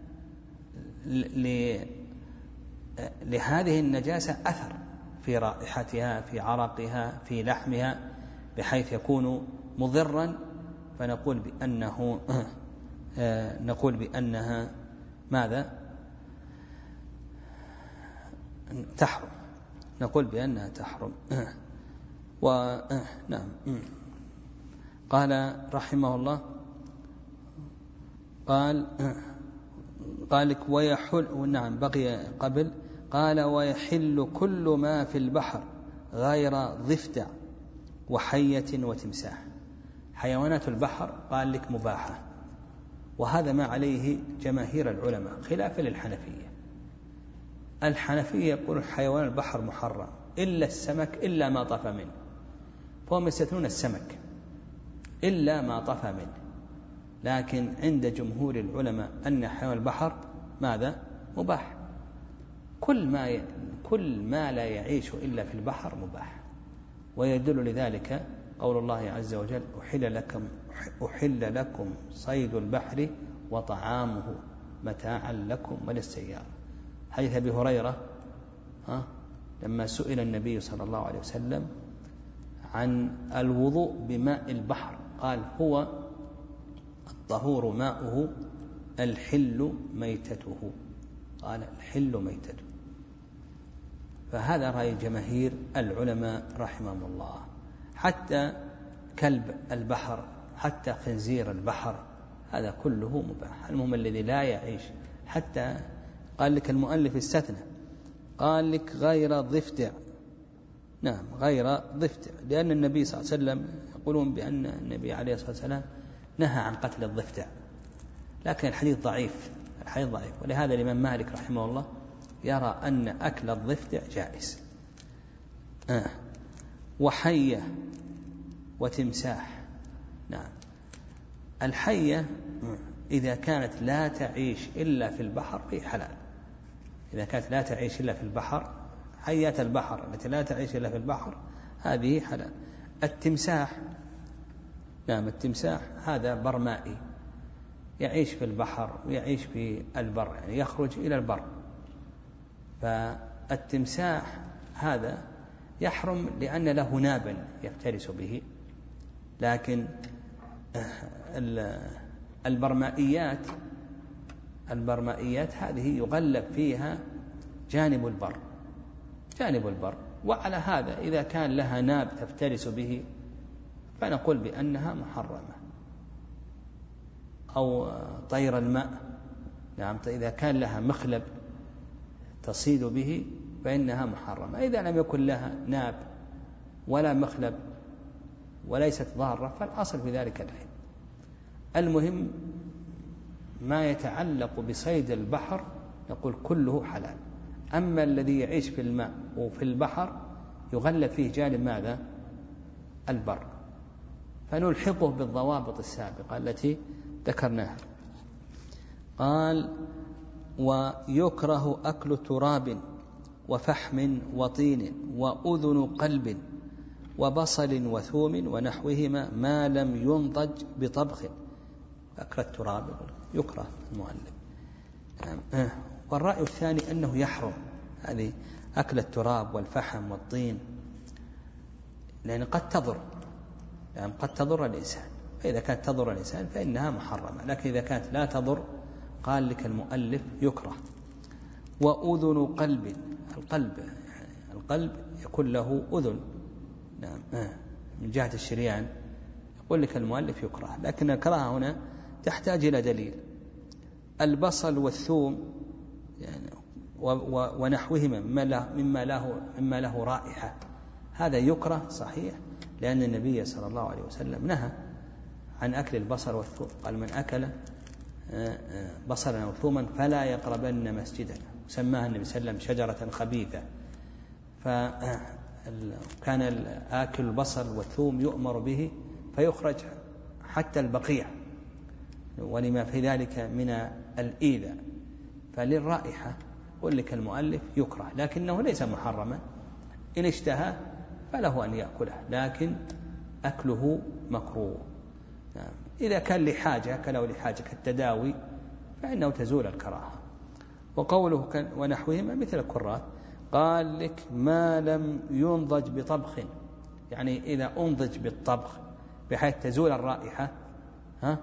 لهذه النجاسة أثر في رائحتها، في عرقها، في لحمها، بحيث يكون مضرا، فنقول بأنه نقول بأنها ماذا؟ تحرم. نقول بأنها تحرم. ونعم. قال رحمه الله، قال قال لك ويحل، نعم بقي قبل، قال ويحل كل ما في البحر غير ضفدع وحية وتمساح. حيوانات البحر قال لك مباحة، وهذا ما عليه جماهير العلماء خلافا للحنفية. الحنفية يقول حيوان البحر محرم إلا السمك إلا ما طفى منه، فهم يستثنون السمك إلا ما طفى منه. لكن عند جمهور العلماء أن حيوان البحر ماذا؟ مباح. كل ما ي... كل ما لا يعيش إلا في البحر مباح. ويدل لذلك قول الله عز وجل أحل لكم أحل لكم صيد البحر وطعامه متاعا لكم وللسيارة. حديث أبي هريرة ها لما سئل النبي صلى الله عليه وسلم عن الوضوء بماء البحر قال هو الطهور ماؤه الحل ميتته، قال الحل ميتته. فهذا رأي جماهير العلماء رحمهم الله. حتى كلب البحر، حتى خنزير البحر، هذا كله مباح. المهم الذي لا يعيش، حتى قال لك المؤلف استثنى، قال لك غير ضفدع. نعم غير ضفدع، لأن النبي صلى الله عليه وسلم يقولون بأن النبي عليه الصلاة والسلام نهى عن قتل الضفدع، لكن الحديث ضعيف، الحديث ضعيف. ولهذا الإمام مالك رحمه الله يرى أن أكل الضفدع جائز. آه. وحية وتمساح. نعم الحية إذا كانت لا تعيش إلا في البحر في حلال، إذا كانت لا تعيش إلا في البحر، حيات البحر التي لا تعيش إلا في البحر هذه حلال. التمساح، نعم التمساح هذا برمائي يعيش في البحر ويعيش في البر، يعني يخرج إلى البر. فالتمساح هذا يحرم لأن له نابا يفترس به. لكن البرمائيات البرمائيات هذه يغلب فيها جانب البر، جانب البر. وعلى هذا إذا كان لها ناب تفترس به فنقول بأنها محرمة. أو طير الماء، نعم إذا كان لها مخلب تصيد به فإنها محرمة. إذا لم يكن لها ناب ولا مخلب وليست ضارة فالأصل في ذلك الحين. المهم ما يتعلق بصيد البحر نقول كله حلال. أما الذي يعيش في الماء وفي البحر يغلب فيه جانب ماذا؟ البر، فنلحقه بالضوابط السابقة التي ذكرناها. قال ويكره أكل تراب وفحم وطين وأذن قلب وبصل وثوم ونحوهما ما لم ينضج بطبخ. أكل التراب يكره المؤلف. والرأي الثاني أنه يحرم هذه أكل التراب والفحم والطين، لأن قد تضر، يعني قد تضر الإنسان، فإذا كانت تضر الإنسان فإنها محرمة. لكن إذا كانت لا تضر قال لك المؤلف يكره. وأذن قلب، القلب القلب يكون له أذن، نعم من جهة الشريان، يقول لك المؤلف يكره. لكن الكراهة هنا تحتاج إلى دليل. البصل والثوم يعني ونحوهما مما له, مما له رائحة، هذا يكره صحيح، لأن النبي صلى الله عليه وسلم نهى عن أكل البصل والثوم، قال من أكل بصلا أو ثوما فلا يقربن مسجدنا، سماها النبي صلى الله عليه وسلم شجرة خبيثة. فكان آكل البصل والثوم يؤمر به فيخرج حتى البقيع، ولما في ذلك من الإيذاء. فللرائحة قل لك المؤلف يكره، لكنه ليس محرما، إن اشتهى فله أن يأكله، لكن أكله مكروه. نعم. إذا كان لحاجة كله لحاجة كالتداوي فإنه تزول الكراهة. وقوله ونحوهما مثل الكرات، قال لك ما لم ينضج بطبخ، يعني إذا أنضج بالطبخ بحيث تزول الرائحة ها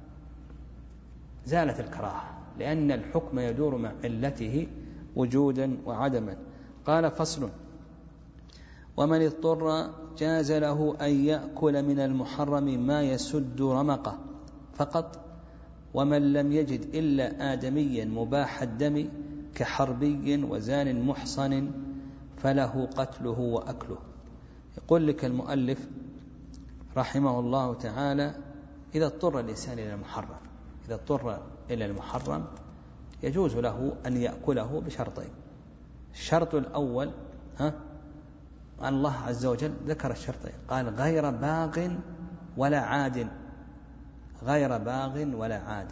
زالت الكراهة، لأن الحكم يدور مع علته وجودا وعدما. قال فصل: ومن اضطر جاز له أن يأكل من المحرم ما يسد رمقه فقط، ومن لم يجد إلا آدميا مباح الدم كحربي وزان محصن فله قتله وأكله. يقول لك المؤلف رحمه الله تعالى: إذا اضطر الإنسان إلى المحرم، إذا اضطر إلى المحرم يجوز له أن يأكله بشرطين. الشرط الأول ها الله عز وجل ذكر الشرطين، قال غير باغ ولا عاد، غير باغ ولا عاد.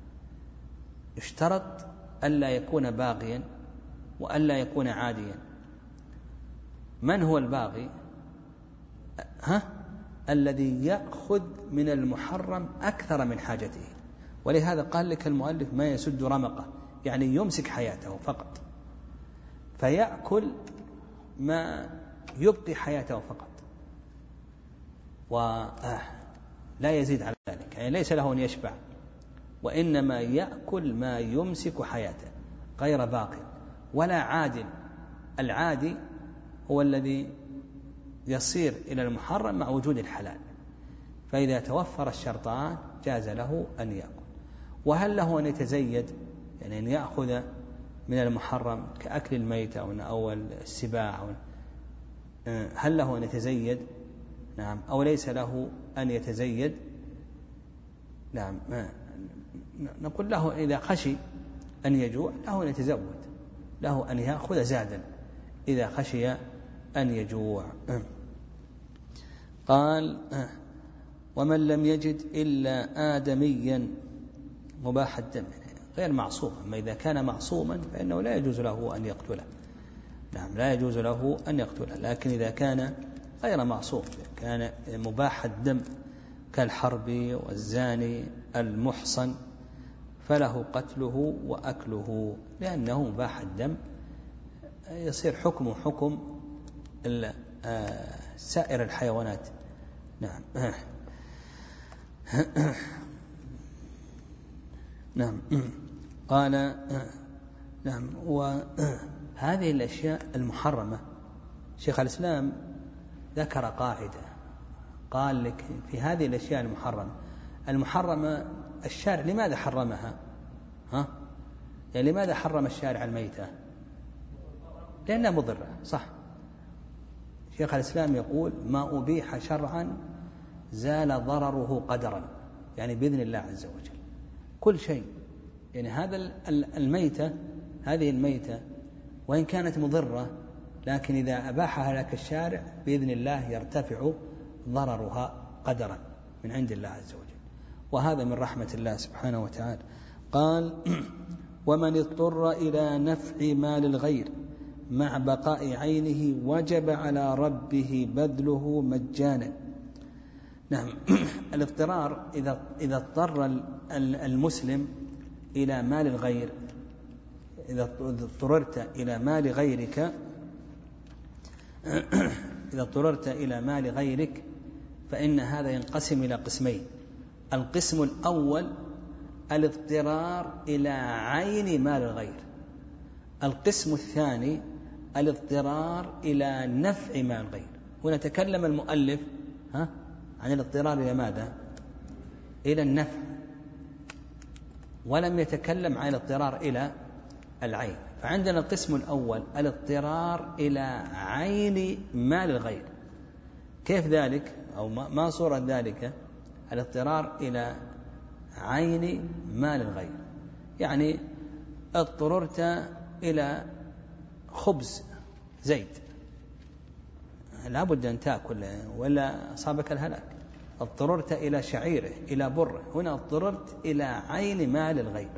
اشترط ألا يكون باغيا وألا يكون عاديا. من هو الباغي؟ ها الذي يأخذ من المحرم أكثر من حاجته، ولهذا قال لك المؤلف ما يسد رمقه، يعني يمسك حياته فقط، فيأكل ما يبقي حياته فقط ولا يزيد على ذلك، يعني ليس له أن يشبع، وإنما يأكل ما يمسك حياته، غير باقي ولا عادل. العادي هو الذي يصير إلى المحرم مع وجود الحلال، فإذا توفر الشرطان جاز له أن يأكل. وهل له أن يتزيد، يعني أن يأخذ من المحرم كأكل الميتة أو السباع، هل له أن يتزيد؟ نعم. أو ليس له أن يتزيد؟ نعم. نقول له إذا خشي أن يجوع له أن يتزود، له أن يأخذ زادا إذا خشي أن يجوع. قال ومن لم يجد إلا آدميا مباح الدم، غير معصوم. أما إذا كان معصوما فإنه لا يجوز له أن يقتله، نعم لا يجوز له أن يقتله. لكن إذا كان غير معصوم، كان مباح الدم كالحربي والزاني المحصن فله قتله وأكله، لأنه مباح الدم، يصير حكمه حكم سائر الحيوانات. نعم. نعم. قال نعم. وهذه الأشياء المحرمة شيخ الإسلام ذكر قاعدة، قال لك في هذه الأشياء المحرمة المحرمة الشارع لماذا حرمها؟ ها؟ يعني لماذا حرم الشارع الميتة؟ لأنها مضرة، صح. شيخ الإسلام يقول ما أبيح شرعا زال ضرره قدرا، يعني بإذن الله عز وجل كل شيء. يعني هذا الميتة، هذه الميتة وإن كانت مضرة، لكن إذا أباحها لك الشارع بإذن الله يرتفع ضررها قدرا من عند الله عز وجل، وهذا من رحمة الله سبحانه وتعالى. قال ومن اضطر إلى نفع مال الغير مع بقاء عينه وجب على ربه بذله مجانا. نعم. الاضطرار إذا إذا اضطر المسلم إلى مال الغير، إذا اضطررت إلى مال غيرك إذا اضطررت إلى مال غيرك فإن هذا ينقسم إلى قسمين. القسم الأول الاضطرار إلى عين مال الغير، القسم الثاني الاضطرار إلى نفع مال الغير. هنا تكلم المؤلف ها عن الاضطرار إلى ماذا؟ إلى النفع، ولم يتكلم عن الاضطرار إلى العين. فعندنا القسم الأول الاضطرار إلى عين مال الغير. كيف ذلك أو ما صورة ذلك؟ الاضطرار إلى عين مال الغير، يعني اضطررت إلى خبز زيت لا بد أن تأكل ولا أصابك الهلاك، اضطررت إلى شعيره إلى بره، هنا اضطررت إلى عين مال الغير.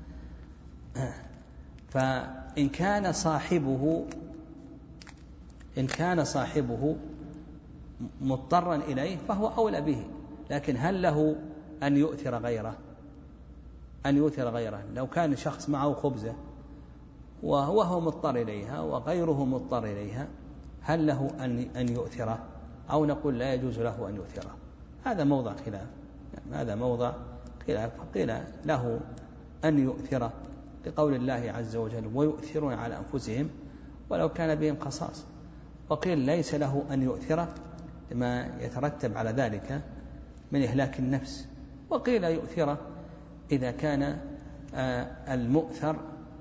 فإن كان صاحبه إن كان صاحبه مضطرا إليه فهو أولى به، لكن هل له أن يؤثر غيره؟ أن يؤثر غيره لو كان شخص معه خبزة وهو مضطر إليها وغيره مضطر إليها، هل له أن يؤثره أو نقول لا يجوز له أن يؤثره؟ هذا موضع خلاف، يعني هذا موضع خلاف. قيل له أن يؤثره لقول الله عز وجل ويؤثرون على أنفسهم ولو كان بهم خصاص، وقيل ليس له أن يؤثره لما يترتب على ذلك من إهلاك النفس، وقيل يؤثره إذا كان المؤثر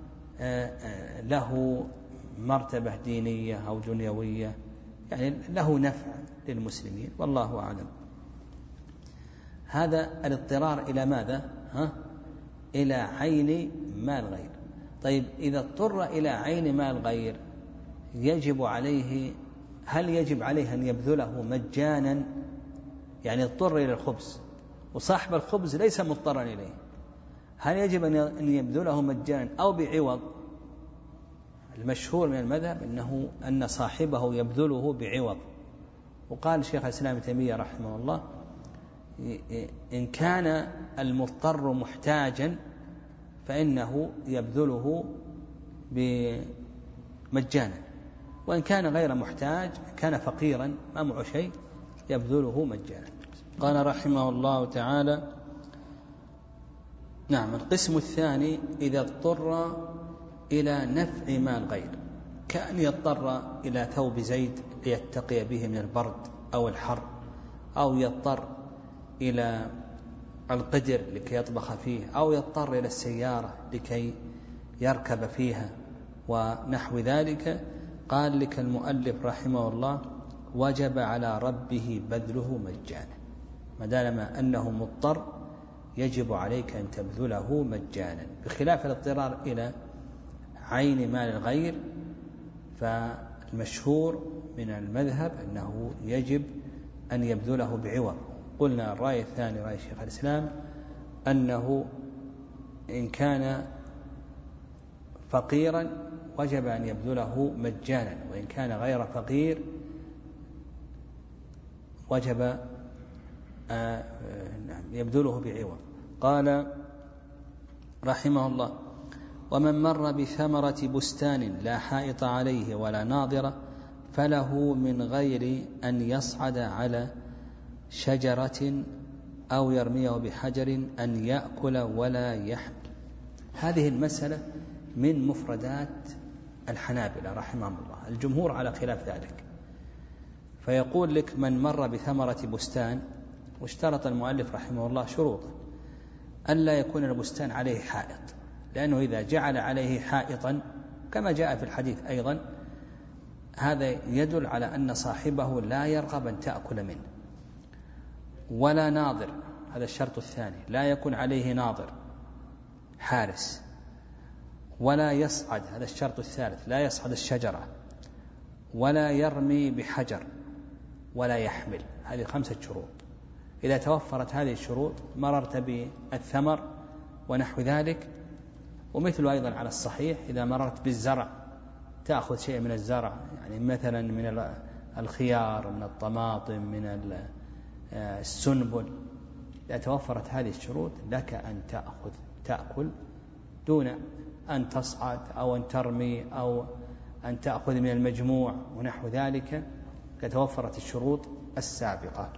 له مرتبة دينية أو دنيوية، يعني له نفع للمسلمين، والله أعلم. هذا الاضطرار إلى ماذا؟ ها؟ إلى عين مال غير. طيب إذا اضطر إلى عين مال غير يجب عليه، هل يجب عليه أن يبذله مجانا؟ يعني اضطر إلى الخبز وصاحب الخبز ليس مضطرا إليه، هل يجب أن يبذله مجانا أو بعوض؟ المشهور من المذهب أنه أن صاحبه يبذله بعوض. وقال شيخ الإسلام ابن تيمية رحمه الله إن كان المضطر محتاجا فإنه يبذله مجانا، وإن كان غير محتاج كان فقيرا ما معه شيء يبذله مجانا. قال رحمه الله تعالى: نعم. القسم الثاني إذا اضطر إلى نفع مال غير، كأن يضطر إلى ثوب زيت ليتقي به من البرد أو الحر، أو يضطر إلى القدر لكي يطبخ فيه، أو يضطر إلى السيارة لكي يركب فيها ونحو ذلك. قال لك المؤلف رحمه الله: وجب على ربه بذله مجانا، ما دام أنه مضطر يجب عليك أن تبذله مجانا، بخلاف الاضطرار إلى عين مال الغير. فالمشهور من المذهب أنه يجب أن يبذله بعوض. قلنا الرأي الثاني رأي شيخ الإسلام أنه إن كان فقيرا وجب أن يبذله مجانا، وإن كان غير فقير وجب يبذله بعوض. قال رحمه الله: ومن مر بثمرة بستان لا حائط عليه ولا ناظرة فله من غير أن يصعد على شجرة أو يرميه بحجر أن يأكل ولا يحمل. هذه المسألة من مفردات الحنابلة رحمهم الله، الجمهور على خلاف ذلك. فيقول لك من مر بثمرة بستان، واشترط المؤلف رحمه الله شروطا: أن لا يكون البستان عليه حائط، لأنه إذا جعل عليه حائطا كما جاء في الحديث أيضا هذا يدل على أن صاحبه لا يرغب أن تأكل منه. ولا ناظر، هذا الشرط الثاني، لا يكون عليه ناظر حارس. ولا يصعد، هذا الشرط الثالث، لا يصعد الشجرة. ولا يرمي بحجر. ولا يحمل. هذه خمسة شروط. إذا توفرت هذه الشروط مررت بالثمر ونحو ذلك. ومثل أيضا على الصحيح إذا مررت بالزرع تأخذ شيء من الزرع، يعني مثلا من الخيار، من الطماطم، من السنبل. إذا توفرت هذه الشروط لك أن تأخذ تأكل دون أن تصعد أو أن ترمي أو أن تأخذ من المجموع ونحو ذلك، إذا توفرت الشروط السابقة.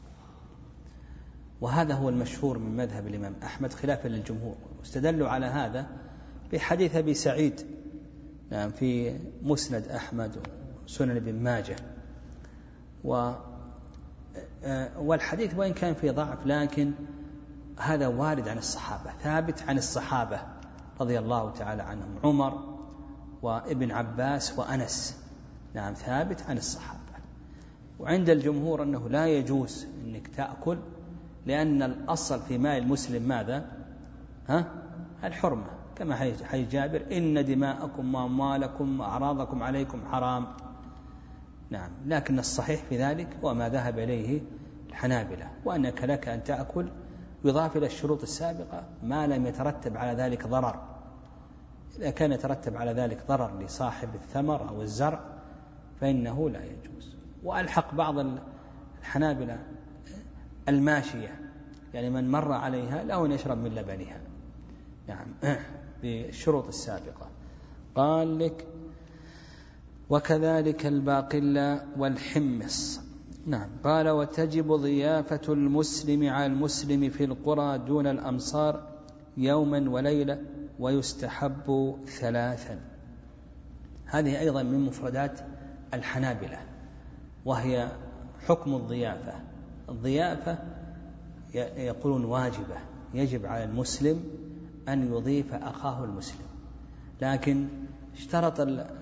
وهذا هو المشهور من مذهب الإمام أحمد خلافا للجمهور. واستدلوا على هذا بحديث أبي سعيد نعم في مسند أحمد وسنن ابن ماجه. و والحديث وإن كان في ضعف لكن هذا وارد عن الصحابة، ثابت عن الصحابة رضي الله تعالى عنهم، عمر وابن عباس وأنس، نعم ثابت عن الصحابة. وعند الجمهور أنه لا يجوز أنك تأكل، لأن الأصل في ماء المسلم ماذا؟ ها؟ الحرمة، كما حي جابر: إن دماءكم وأموالكم وأعراضكم عليكم حرام. نعم، لكن الصحيح في ذلك هو ما ذهب إليه الحنابلة، وأنك لك أن تأكل يضاف إلى الشروط السابقة ما لم يترتب على ذلك ضرر. إذا كان يترتب على ذلك ضرر لصاحب الثمر أو الزرع فإنه لا يجوز. وألحق بعض الحنابلة الماشية، يعني من مر عليها لا أن يشرب من لبنها، نعم بالشروط السابقة. قال لك: وكذلك الباقلة والحمص. نعم. قال: وتجب ضيافة المسلم على المسلم في القرى دون الأمصار يوما وليلة، ويستحب ثلاثا. هذه أيضا من مفردات الحنابلة، وهي حكم الضيافة. الضيافة يقولون واجبة، يجب على المسلم أن يضيف أخاه المسلم، لكن اشترط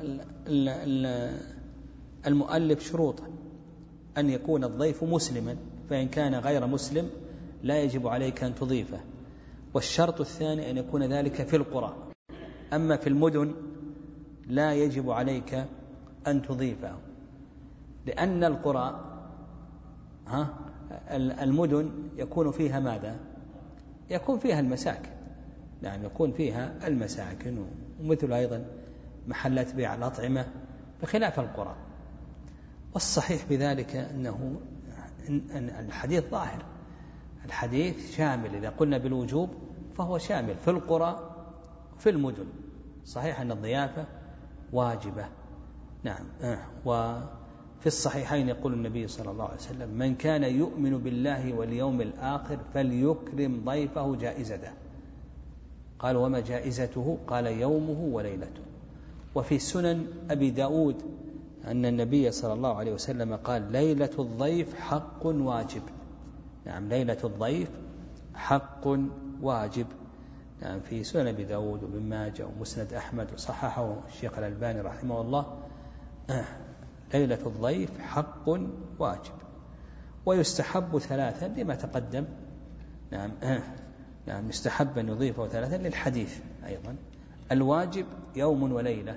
المؤلف شروطا: أن يكون الضيف مسلما، فإن كان غير مسلم لا يجب عليك أن تضيفه. والشرط الثاني أن يكون ذلك في القرى، أما في المدن لا يجب عليك أن تضيفه، لأن القرى ها المدن يكون فيها ماذا؟ يكون فيها المساكن، يعني يكون فيها المساكن، ومثل أيضا محلات بيع الأطعمة، بخلاف القرى. والصحيح بذلك أنه الحديث ظاهر، الحديث شامل، إذا قلنا بالوجوب فهو شامل في القرى وفي المدن. صحيح أن الضيافة واجبة، نعم. وفي الصحيحين يقول النبي صلى الله عليه وسلم: من كان يؤمن بالله واليوم الآخر فليكرم ضيفه جائزته. قال: وما جائزته؟ قال: يومه وليلته. وفي سنن أبي داود أن النبي صلى الله عليه وسلم قال: ليلة الضيف حق واجب. نعم، ليلة الضيف حق واجب. نعم، في سنن أبي داود وابن ماجه ومسند أحمد، وصححه الشيخ الألباني رحمه الله. ليلة الضيف حق واجب، ويستحب ثلاثا لما تقدم. نعم نعم يستحب أن يضيفه ثلاثا للحديث أيضا. الواجب يوم وليلة،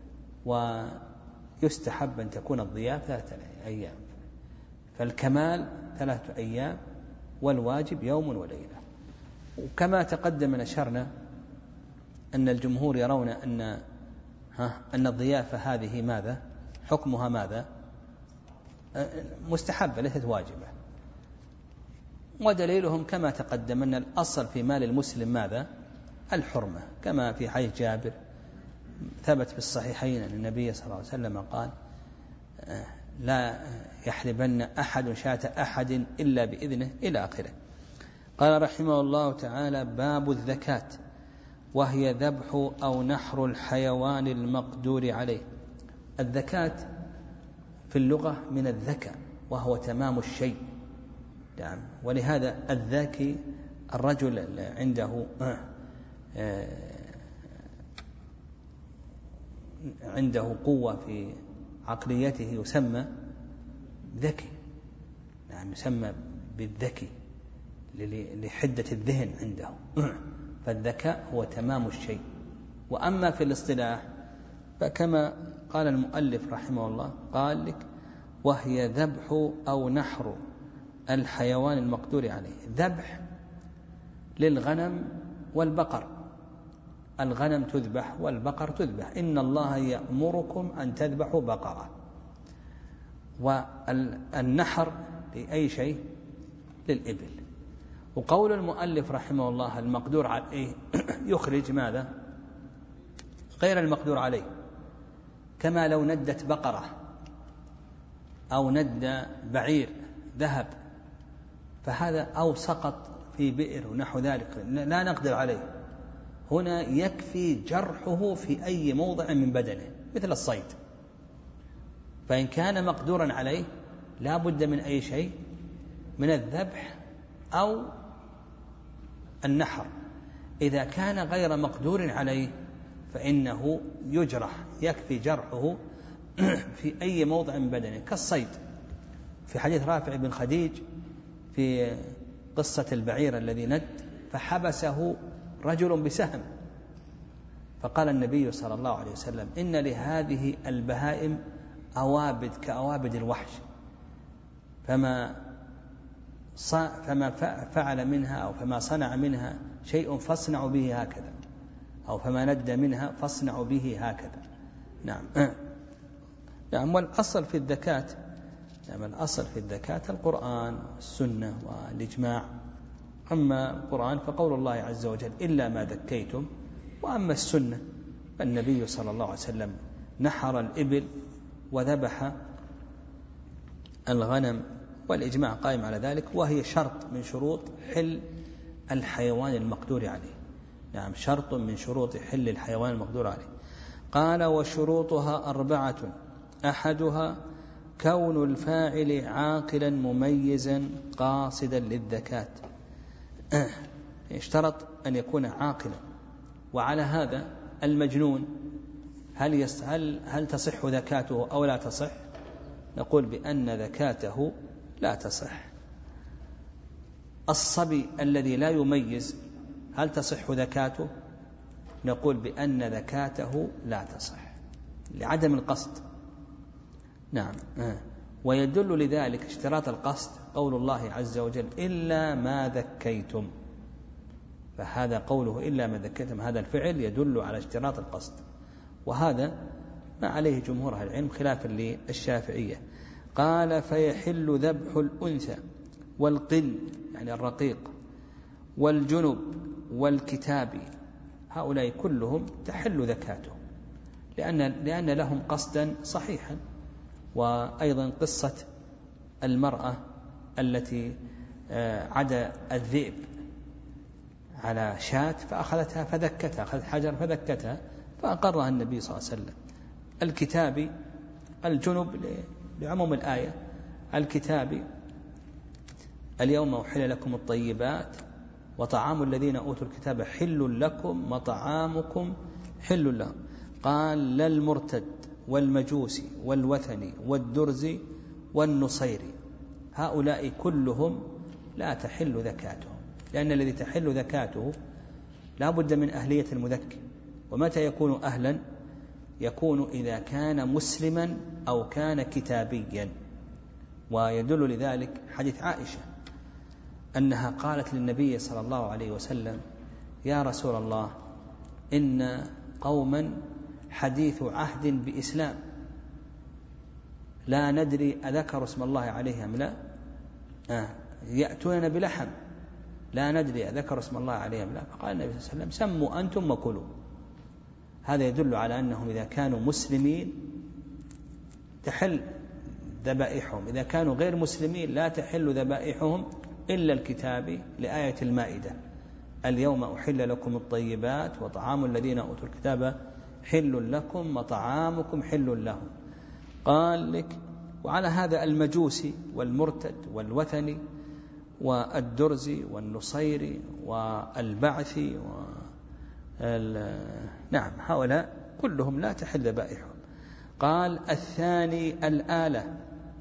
ويستحب أن تكون الضيافة ثلاثة أيام، فالكمال ثلاثة أيام، والواجب يوم وليلة. وكما تقدم نشرنا أن الجمهور يرون أن ها أن الضيافة هذه ماذا؟ حكمها ماذا؟ مستحبة ليست واجبة. ودليلهم كما تقدم أن الأصل في مال المسلم ماذا؟ الحرمة، كما في حديث جابر ثبت في الصحيحين أن النبي صلى الله عليه وسلم قال: لا يحلبن أحد شاة أحد إلا بإذنه، إلى آخره. قال رحمه الله تعالى: باب الزكاة، وهي ذبح أو نحر الحيوان المقدور عليه. الزكاة في اللغة من الذكاء، وهو تمام الشيء، نعم. ولهذا الذكي الرجل عنده عنده قوة في عقليته يسمى ذكي، نعم، يسمى بالذكي لحدة الذهن عنده. فالذكاء هو تمام الشيء. وأما في الاصطلاح فكما قال المؤلف رحمه الله، قال لك: وهي ذبح أو نحر الحيوان المقدور عليه. ذبح للغنم والبقر، الغنم تذبح والبقر تذبح. إن الله يأمركم أن تذبحوا بقرة. والنحر لأي شيء؟ للإبل. وقول المؤلف رحمه الله المقدور عليه يخرج ماذا؟ غير المقدور عليه، كما لو ندت بقرة أو ند بعير ذهب، فهذا أو سقط في بئر ونحو ذلك لا نقدر عليه، هنا يكفي جرحه في أي موضع من بدنه مثل الصيد. فإن كان مقدورا عليه لا بد من أي شيء، من الذبح أو النحر إذا كان غير مقدور عليه فإنه يجرح، يكفي جرحه في أي موضع من بدنه كالصيد. في حديث رافع بن خديج في قصة البعير الذي ند فحبسه رجل بسهم، فقال النبي صلى الله عليه وسلم إن لهذه البهائم أوابد كأوابد الوحش، فما فما فعل منها أو فما صنع منها شيء فاصنعوا به هكذا، أو فما ند منها فاصنعوا به هكذا. نعم. نعم. والأصل في الذكاة، نعم الأصل في الذكاة القرآن والسنة والإجماع. أما القرآن فقول الله عز وجل إلا ما ذكيتم، وأما السنة فالنبي صلى الله عليه وسلم نحر الإبل وذبح الغنم، والإجماع قائم على ذلك، وهي شرط من شروط حل الحيوان المقدور عليه. نعم شرط من شروط حل الحيوان المقدور عليه. قال وشروطها أربعة، أحدها كون الفاعل عاقلا مميزا قاصدا للذكاة. اشترط أن يكون عاقلا، وعلى هذا المجنون هل, يس هل, هل تصح ذكاته أو لا تصح؟ نقول بأن ذكاته لا تصح. الصبي الذي لا يميز هل تصح ذكاته؟ نقول بأن ذكاته لا تصح لعدم القصد. نعم. ويدل لذلك اشتراط القصد قول الله عز وجل إلا ما ذكيتم، فهذا قوله إلا ما ذكيتم هذا الفعل يدل على اشتراط القصد، وهذا ما عليه جمهور أهل العلم خلافا للشافعية. قال فيحل ذبح الأنثى والقن يعني الرقيق والجنب والكتابي، هؤلاء كلهم تحل ذكاتهم لأن, لأن لهم قصدا صحيحا. وأيضا قصة المرأة التي عدا الذئب على شاة فأخذتها فذكتها، أخذت حجر فذكتها فأقرها النبي صلى الله عليه وسلم. الكتابي الجنب لعموم الآية، الكتابي اليوم أحل لكم الطيبات وطعام الذين أوتوا الكتاب حل لكم وطعامكم حل لهم. قال للمرتد والمجوسي والوثني والدرزي والنصيري، هؤلاء كلهم لا تحل ذكاتهم، لأن الذي تحل ذكاته لا بد من أهلية المذكي. ومتى يكون أهلا؟ يكون إذا كان مسلما أو كان كتابيا. ويدل لذلك حديث عائشة أنها قالت للنبي صلى الله عليه وسلم يا رسول الله إن قوما حديث عهد بإسلام لا ندري أذكر اسم الله عليه أم لا، آه يأتوننا بلحم لا ندري أذكر اسم الله عليه أم لا. فقال النبي صلى الله عليه وسلم سموا أنتم وكلوا. هذا يدل على أنهم إذا كانوا مسلمين تحل ذبائحهم، إذا كانوا غير مسلمين لا تحل ذبائحهم إلا الكتاب لآية المائدة اليوم أحل لكم الطيبات وطعام الذين أوتوا الكتاب حل لكم وطعامكم حل لهم. قال لك وعلى هذا المجوسي والمرتد والوثني والدرزي والنصيري والبعثي و نعم هؤلاء كلهم لا تحل ذبائحهم. قال الثاني الآلة،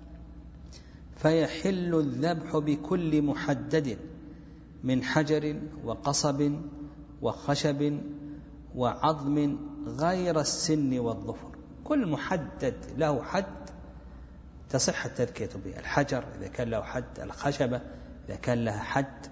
فيحل الذبح بكل محدد من حجر وقصب وخشب وعظم غير السن والظفر. كل محدد له حد تصح التذكية به، الحجر إذا كان له حد، الخشبة إذا كان لها حد،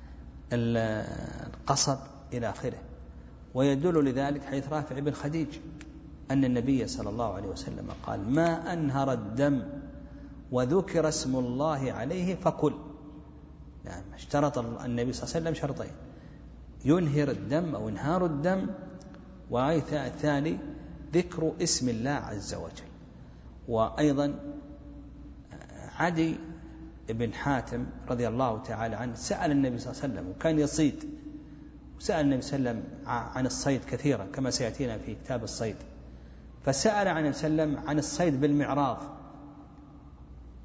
القصب إلى آخره. ويدل لذلك حديث رافع بن خديج أن النبي صلى الله عليه وسلم قال ما أنهر الدم وذكر اسم الله عليه فكل. يعني اشترط النبي صلى الله عليه وسلم شرطين، ينهر الدم أو انهار الدم، والثاني ذكر اسم الله عز وجل. وأيضا عدي بن حاتم رضي الله تعالى عنه سأل النبي صلى الله عليه وسلم وكان يصيد، وسأل النبي صلى الله عليه وسلم عن الصيد كثيرا كما سيأتينا في كتاب الصيد، فسأل عن النبي صلى الله عليه وسلم عن الصيد بالمعراض،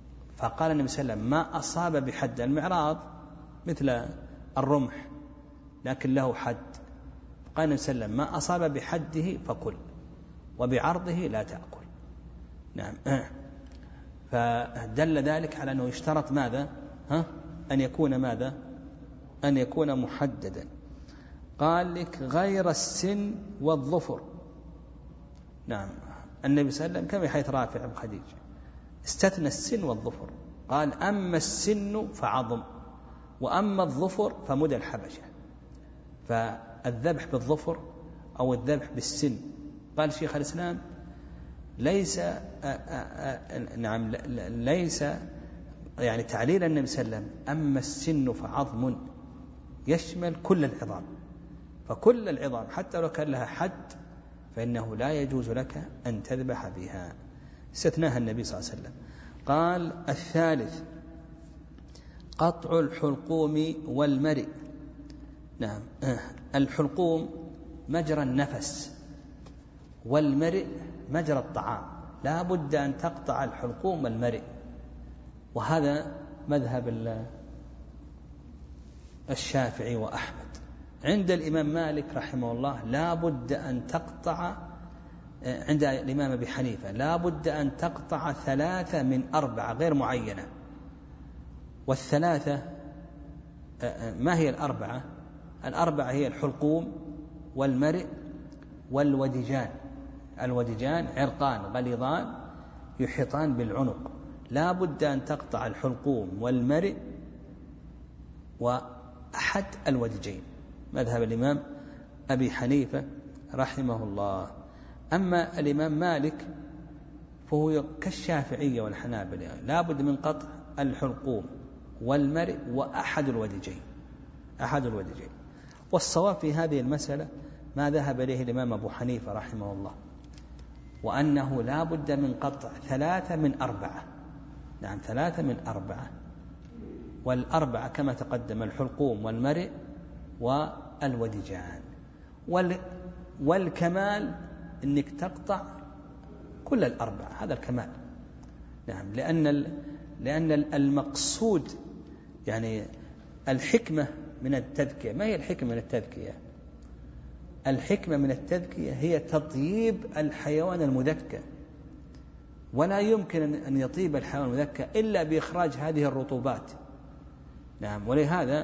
فقال النبي صلى الله عليه وسلم ما أصاب بحد. المعراض مثل الرمح لكن له حد. قال النبي صلى الله عليه وسلم ما أصاب بحده فكل وبعرضه لا تأكل. نعم. فدل ذلك على أنه يشترط ماذا؟ ها؟ أن يكون ماذا؟ أن يكون محددا. قال لك غير السن والظفر. نعم. النبي صلى الله عليه وسلم كما حيث رافع بن خديج استثنى السن والظفر، قال أما السن فعظم وأما الظفر فمدى الحبشة. فالذبح بالظفر أو الذبح بالسن، قال شيخ الإسلام ليس آآ آآ نعم ليس يعني تعليل النبي صلى الله عليه وسلم أما السن فعظم يشمل كل العظام، فكل العظام حتى لو كان لها حد فإنه لا يجوز لك أن تذبح بها، استثناها النبي صلى الله عليه وسلم. قال الثالث قطع الحلقوم والمرئ. نعم. الحلقوم مجرى النفس والمرئ مجرى الطعام، لا بد أن تقطع الحلقوم والمرئ، وهذا مذهب الشافعي وأحمد. عند الإمام مالك رحمه الله لا بد أن تقطع، عند الإمام أبي حنيفة لا بد أن تقطع ثلاثة من أربعة غير معينة. والثلاثة ما هي الأربعة؟ الأربعة هي الحلقوم والمرئ والودجان. الودجان عرقان غليظان يحيطان بالعنق، لا بد أن تقطع الحلقوم والمرئ وأحد الودجين، مذهب الإمام أبي حنيفة رحمه الله. أما الإمام مالك فهو كالشافعية والحنابلة، لا بد من قطع الحلقوم والمرئ وأحد الودجين، أحد الودجين. والصواب في هذه المسألة ما ذهب إليه الإمام أبو حنيفة رحمه الله، وأنه لا بد من قطع ثلاثة من أربعة. نعم، ثلاثة من أربعة، والأربعة كما تقدم الحلقوم والمرئ والودجان. والكمال أنك تقطع كل الأربعة، هذا الكمال. نعم، لأن لأن المقصود يعني الحكمة من التذكية، ما هي الحكمة من التذكية؟ الحكمة من التذكية هي تطييب الحيوان المذكى، ولا يمكن أن يطيب الحيوان المذكى إلا بإخراج هذه الرطوبات. نعم، ولهذا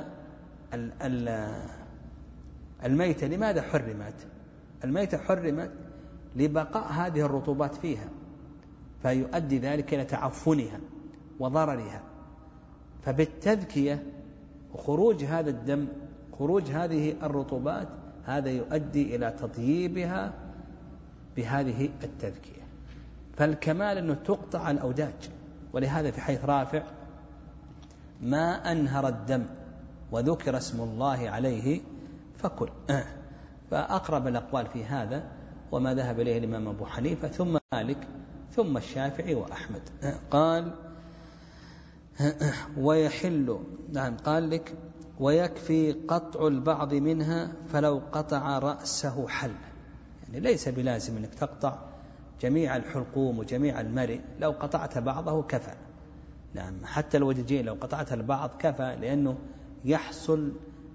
الميتة لماذا حرمت؟ الميتة حرمت لبقاء هذه الرطوبات فيها، فيؤدي ذلك إلى تعفنها وضررها. فبالتذكية وخروج هذا الدم، خروج هذه الرطوبات، هذا يؤدي إلى تطييبها بهذه التذكية. فالكمال أنه تقطع الأوداج، ولهذا في حيث رافع ما أنهر الدم وذكر اسم الله عليه فكل. فأقرب الأقوال في هذا وما ذهب إليه الإمام أبو حنيفة ثم مالك ثم الشافعي وأحمد. قال ويحل، نعم، قال لك ويكفي قطع البعض منها فلو قطع رأسه حل. يعني ليس بلازم أنك تقطع جميع الحلقوم وجميع المرئ، لو قطعت بعضه كفى. نعم، حتى الودجين لو قطعت البعض كفى، لأنه يحصل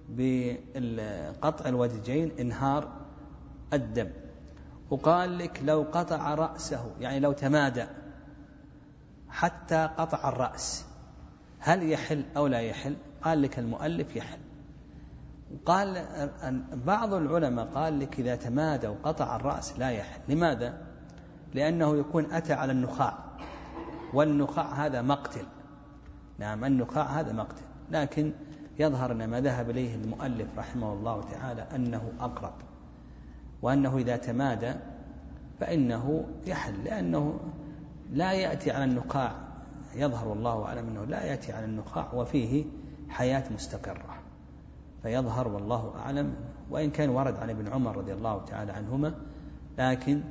بقطع الودجين انهار الدم. وقال لك لو قطع رأسه، يعني لو تمادى حتى قطع الرأس، هل يحل أو لا يحل؟ قال لك المؤلف يحل. وقال بعض العلماء قال لك إذا تمادى وقطع الرأس لا يحل. لماذا؟ لأنه يكون أتى على النخاع، والنخاع هذا مقتل. نعم، النخاع هذا مقتل، لكن يظهر أن ما ذهب إليه المؤلف رحمه الله تعالى أنه أقرب، وأنه إذا تمادى فإنه يحل، لأنه لا يأتي على النخاع، يظهر الله أعلم أنه لا يأتي على النخاع وفيه حياة مستقرة، فيظهر والله أعلم. وإن كان ورد عن ابن عمر رضي الله تعالى عنهما، لكن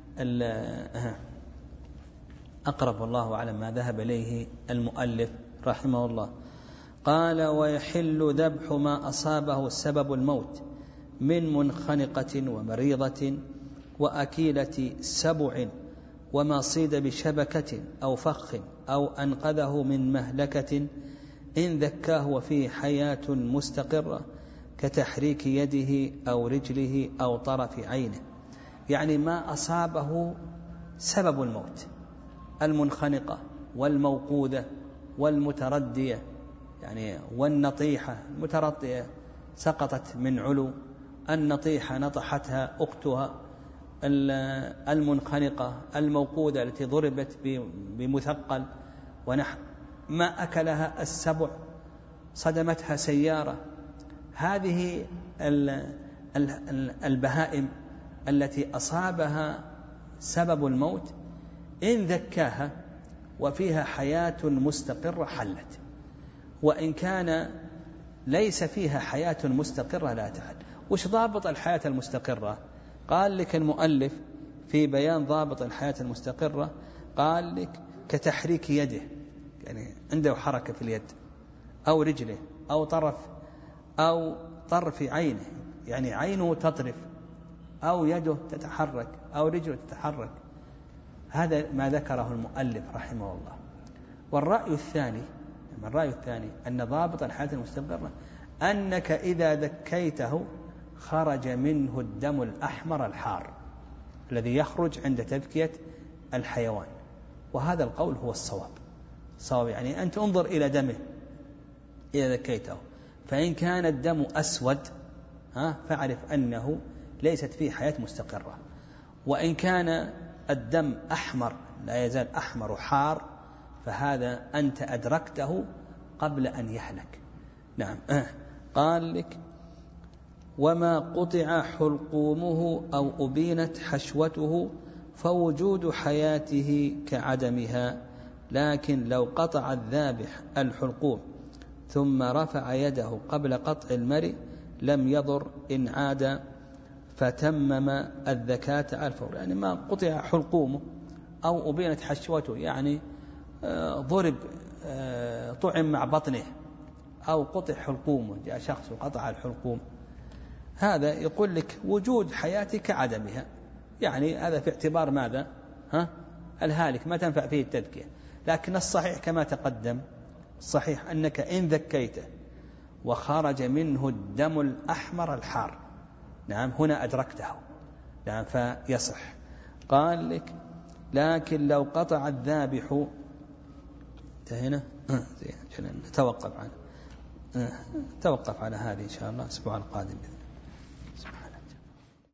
أقرب والله أعلم ما ذهب إليه المؤلف رحمه الله. قال ويحل ذبح ما أصابه سبب الموت من منخنقة ومريضة وأكيلة سبع وما صيد بشبكة أو فخ أو أنقذه من مهلكة إن ذكاه وفيه حياة مستقرة كتحريك يده أو رجله أو طرف عينه، يعني ما أصابه سبب الموت، المنخنقة والموقوذة والمتردية، يعني والنطيحة، المتردية سقطت من علو، النطيحة نطحتها أختها، المنخنقة الموقوذة التي ضربت بمثقل ونحو، ما أكلها السبع، صدمتها سيارة. هذه البهائم التي أصابها سبب الموت إن ذكاها وفيها حياة مستقرة حلت، وإن كان ليس فيها حياة مستقرة لا تحل. وش ضابط الحياة المستقرة؟ قال لك المؤلف في بيان ضابط الحياة المستقرة، قال لك كتحريك يده، يعني عنده حركة في اليد أو رجله أو طرف أو طرف عينه، يعني عينه تطرف أو يده تتحرك أو رجله تتحرك. هذا ما ذكره المؤلف رحمه الله. والرأي الثاني الرأي الثاني أن ضابط الحياة المستقرة أنك إذا ذكيته خرج منه الدم الأحمر الحار الذي يخرج عند تذكية الحيوان، وهذا القول هو الصواب. صواب يعني أنت انظر إلى دمه إذا ذكيته، فإن كان الدم أسود ها فاعرف أنه ليست فيه حياة مستقرة، وإن كان الدم أحمر لا يزال أحمر وحار فهذا أنت أدركته قبل أن يهلك. نعم. قال لك وما قطع حلقومه أو أبينت حشوته فوجود حياته كعدمها، لكن لو قطع الذابح الحلقوم ثم رفع يده قبل قطع المرء لم يضر إن عاد فتمم الذكاة على الفور. يعني ما قطع حلقومه أو أبينت حشوته، يعني ضرب طعم مع بطنه أو قطع حلقومه، جاء شخص وقطع الحلقوم، هذا يقول لك وجود حياتي كعدمها، يعني هذا في اعتبار ماذا؟ ها؟ الهالك ما تنفع فيه التذكية. لكن الصحيح كما تقدم، الصحيح أنك إن ذكيته وخرج منه الدم الأحمر الحار، نعم هنا أدركته، نعم فيصح. قال لك لكن لو قطع الذابح، انتهينا نتوقف عنه، توقف على هذه إن شاء الله الأسبوع القادم.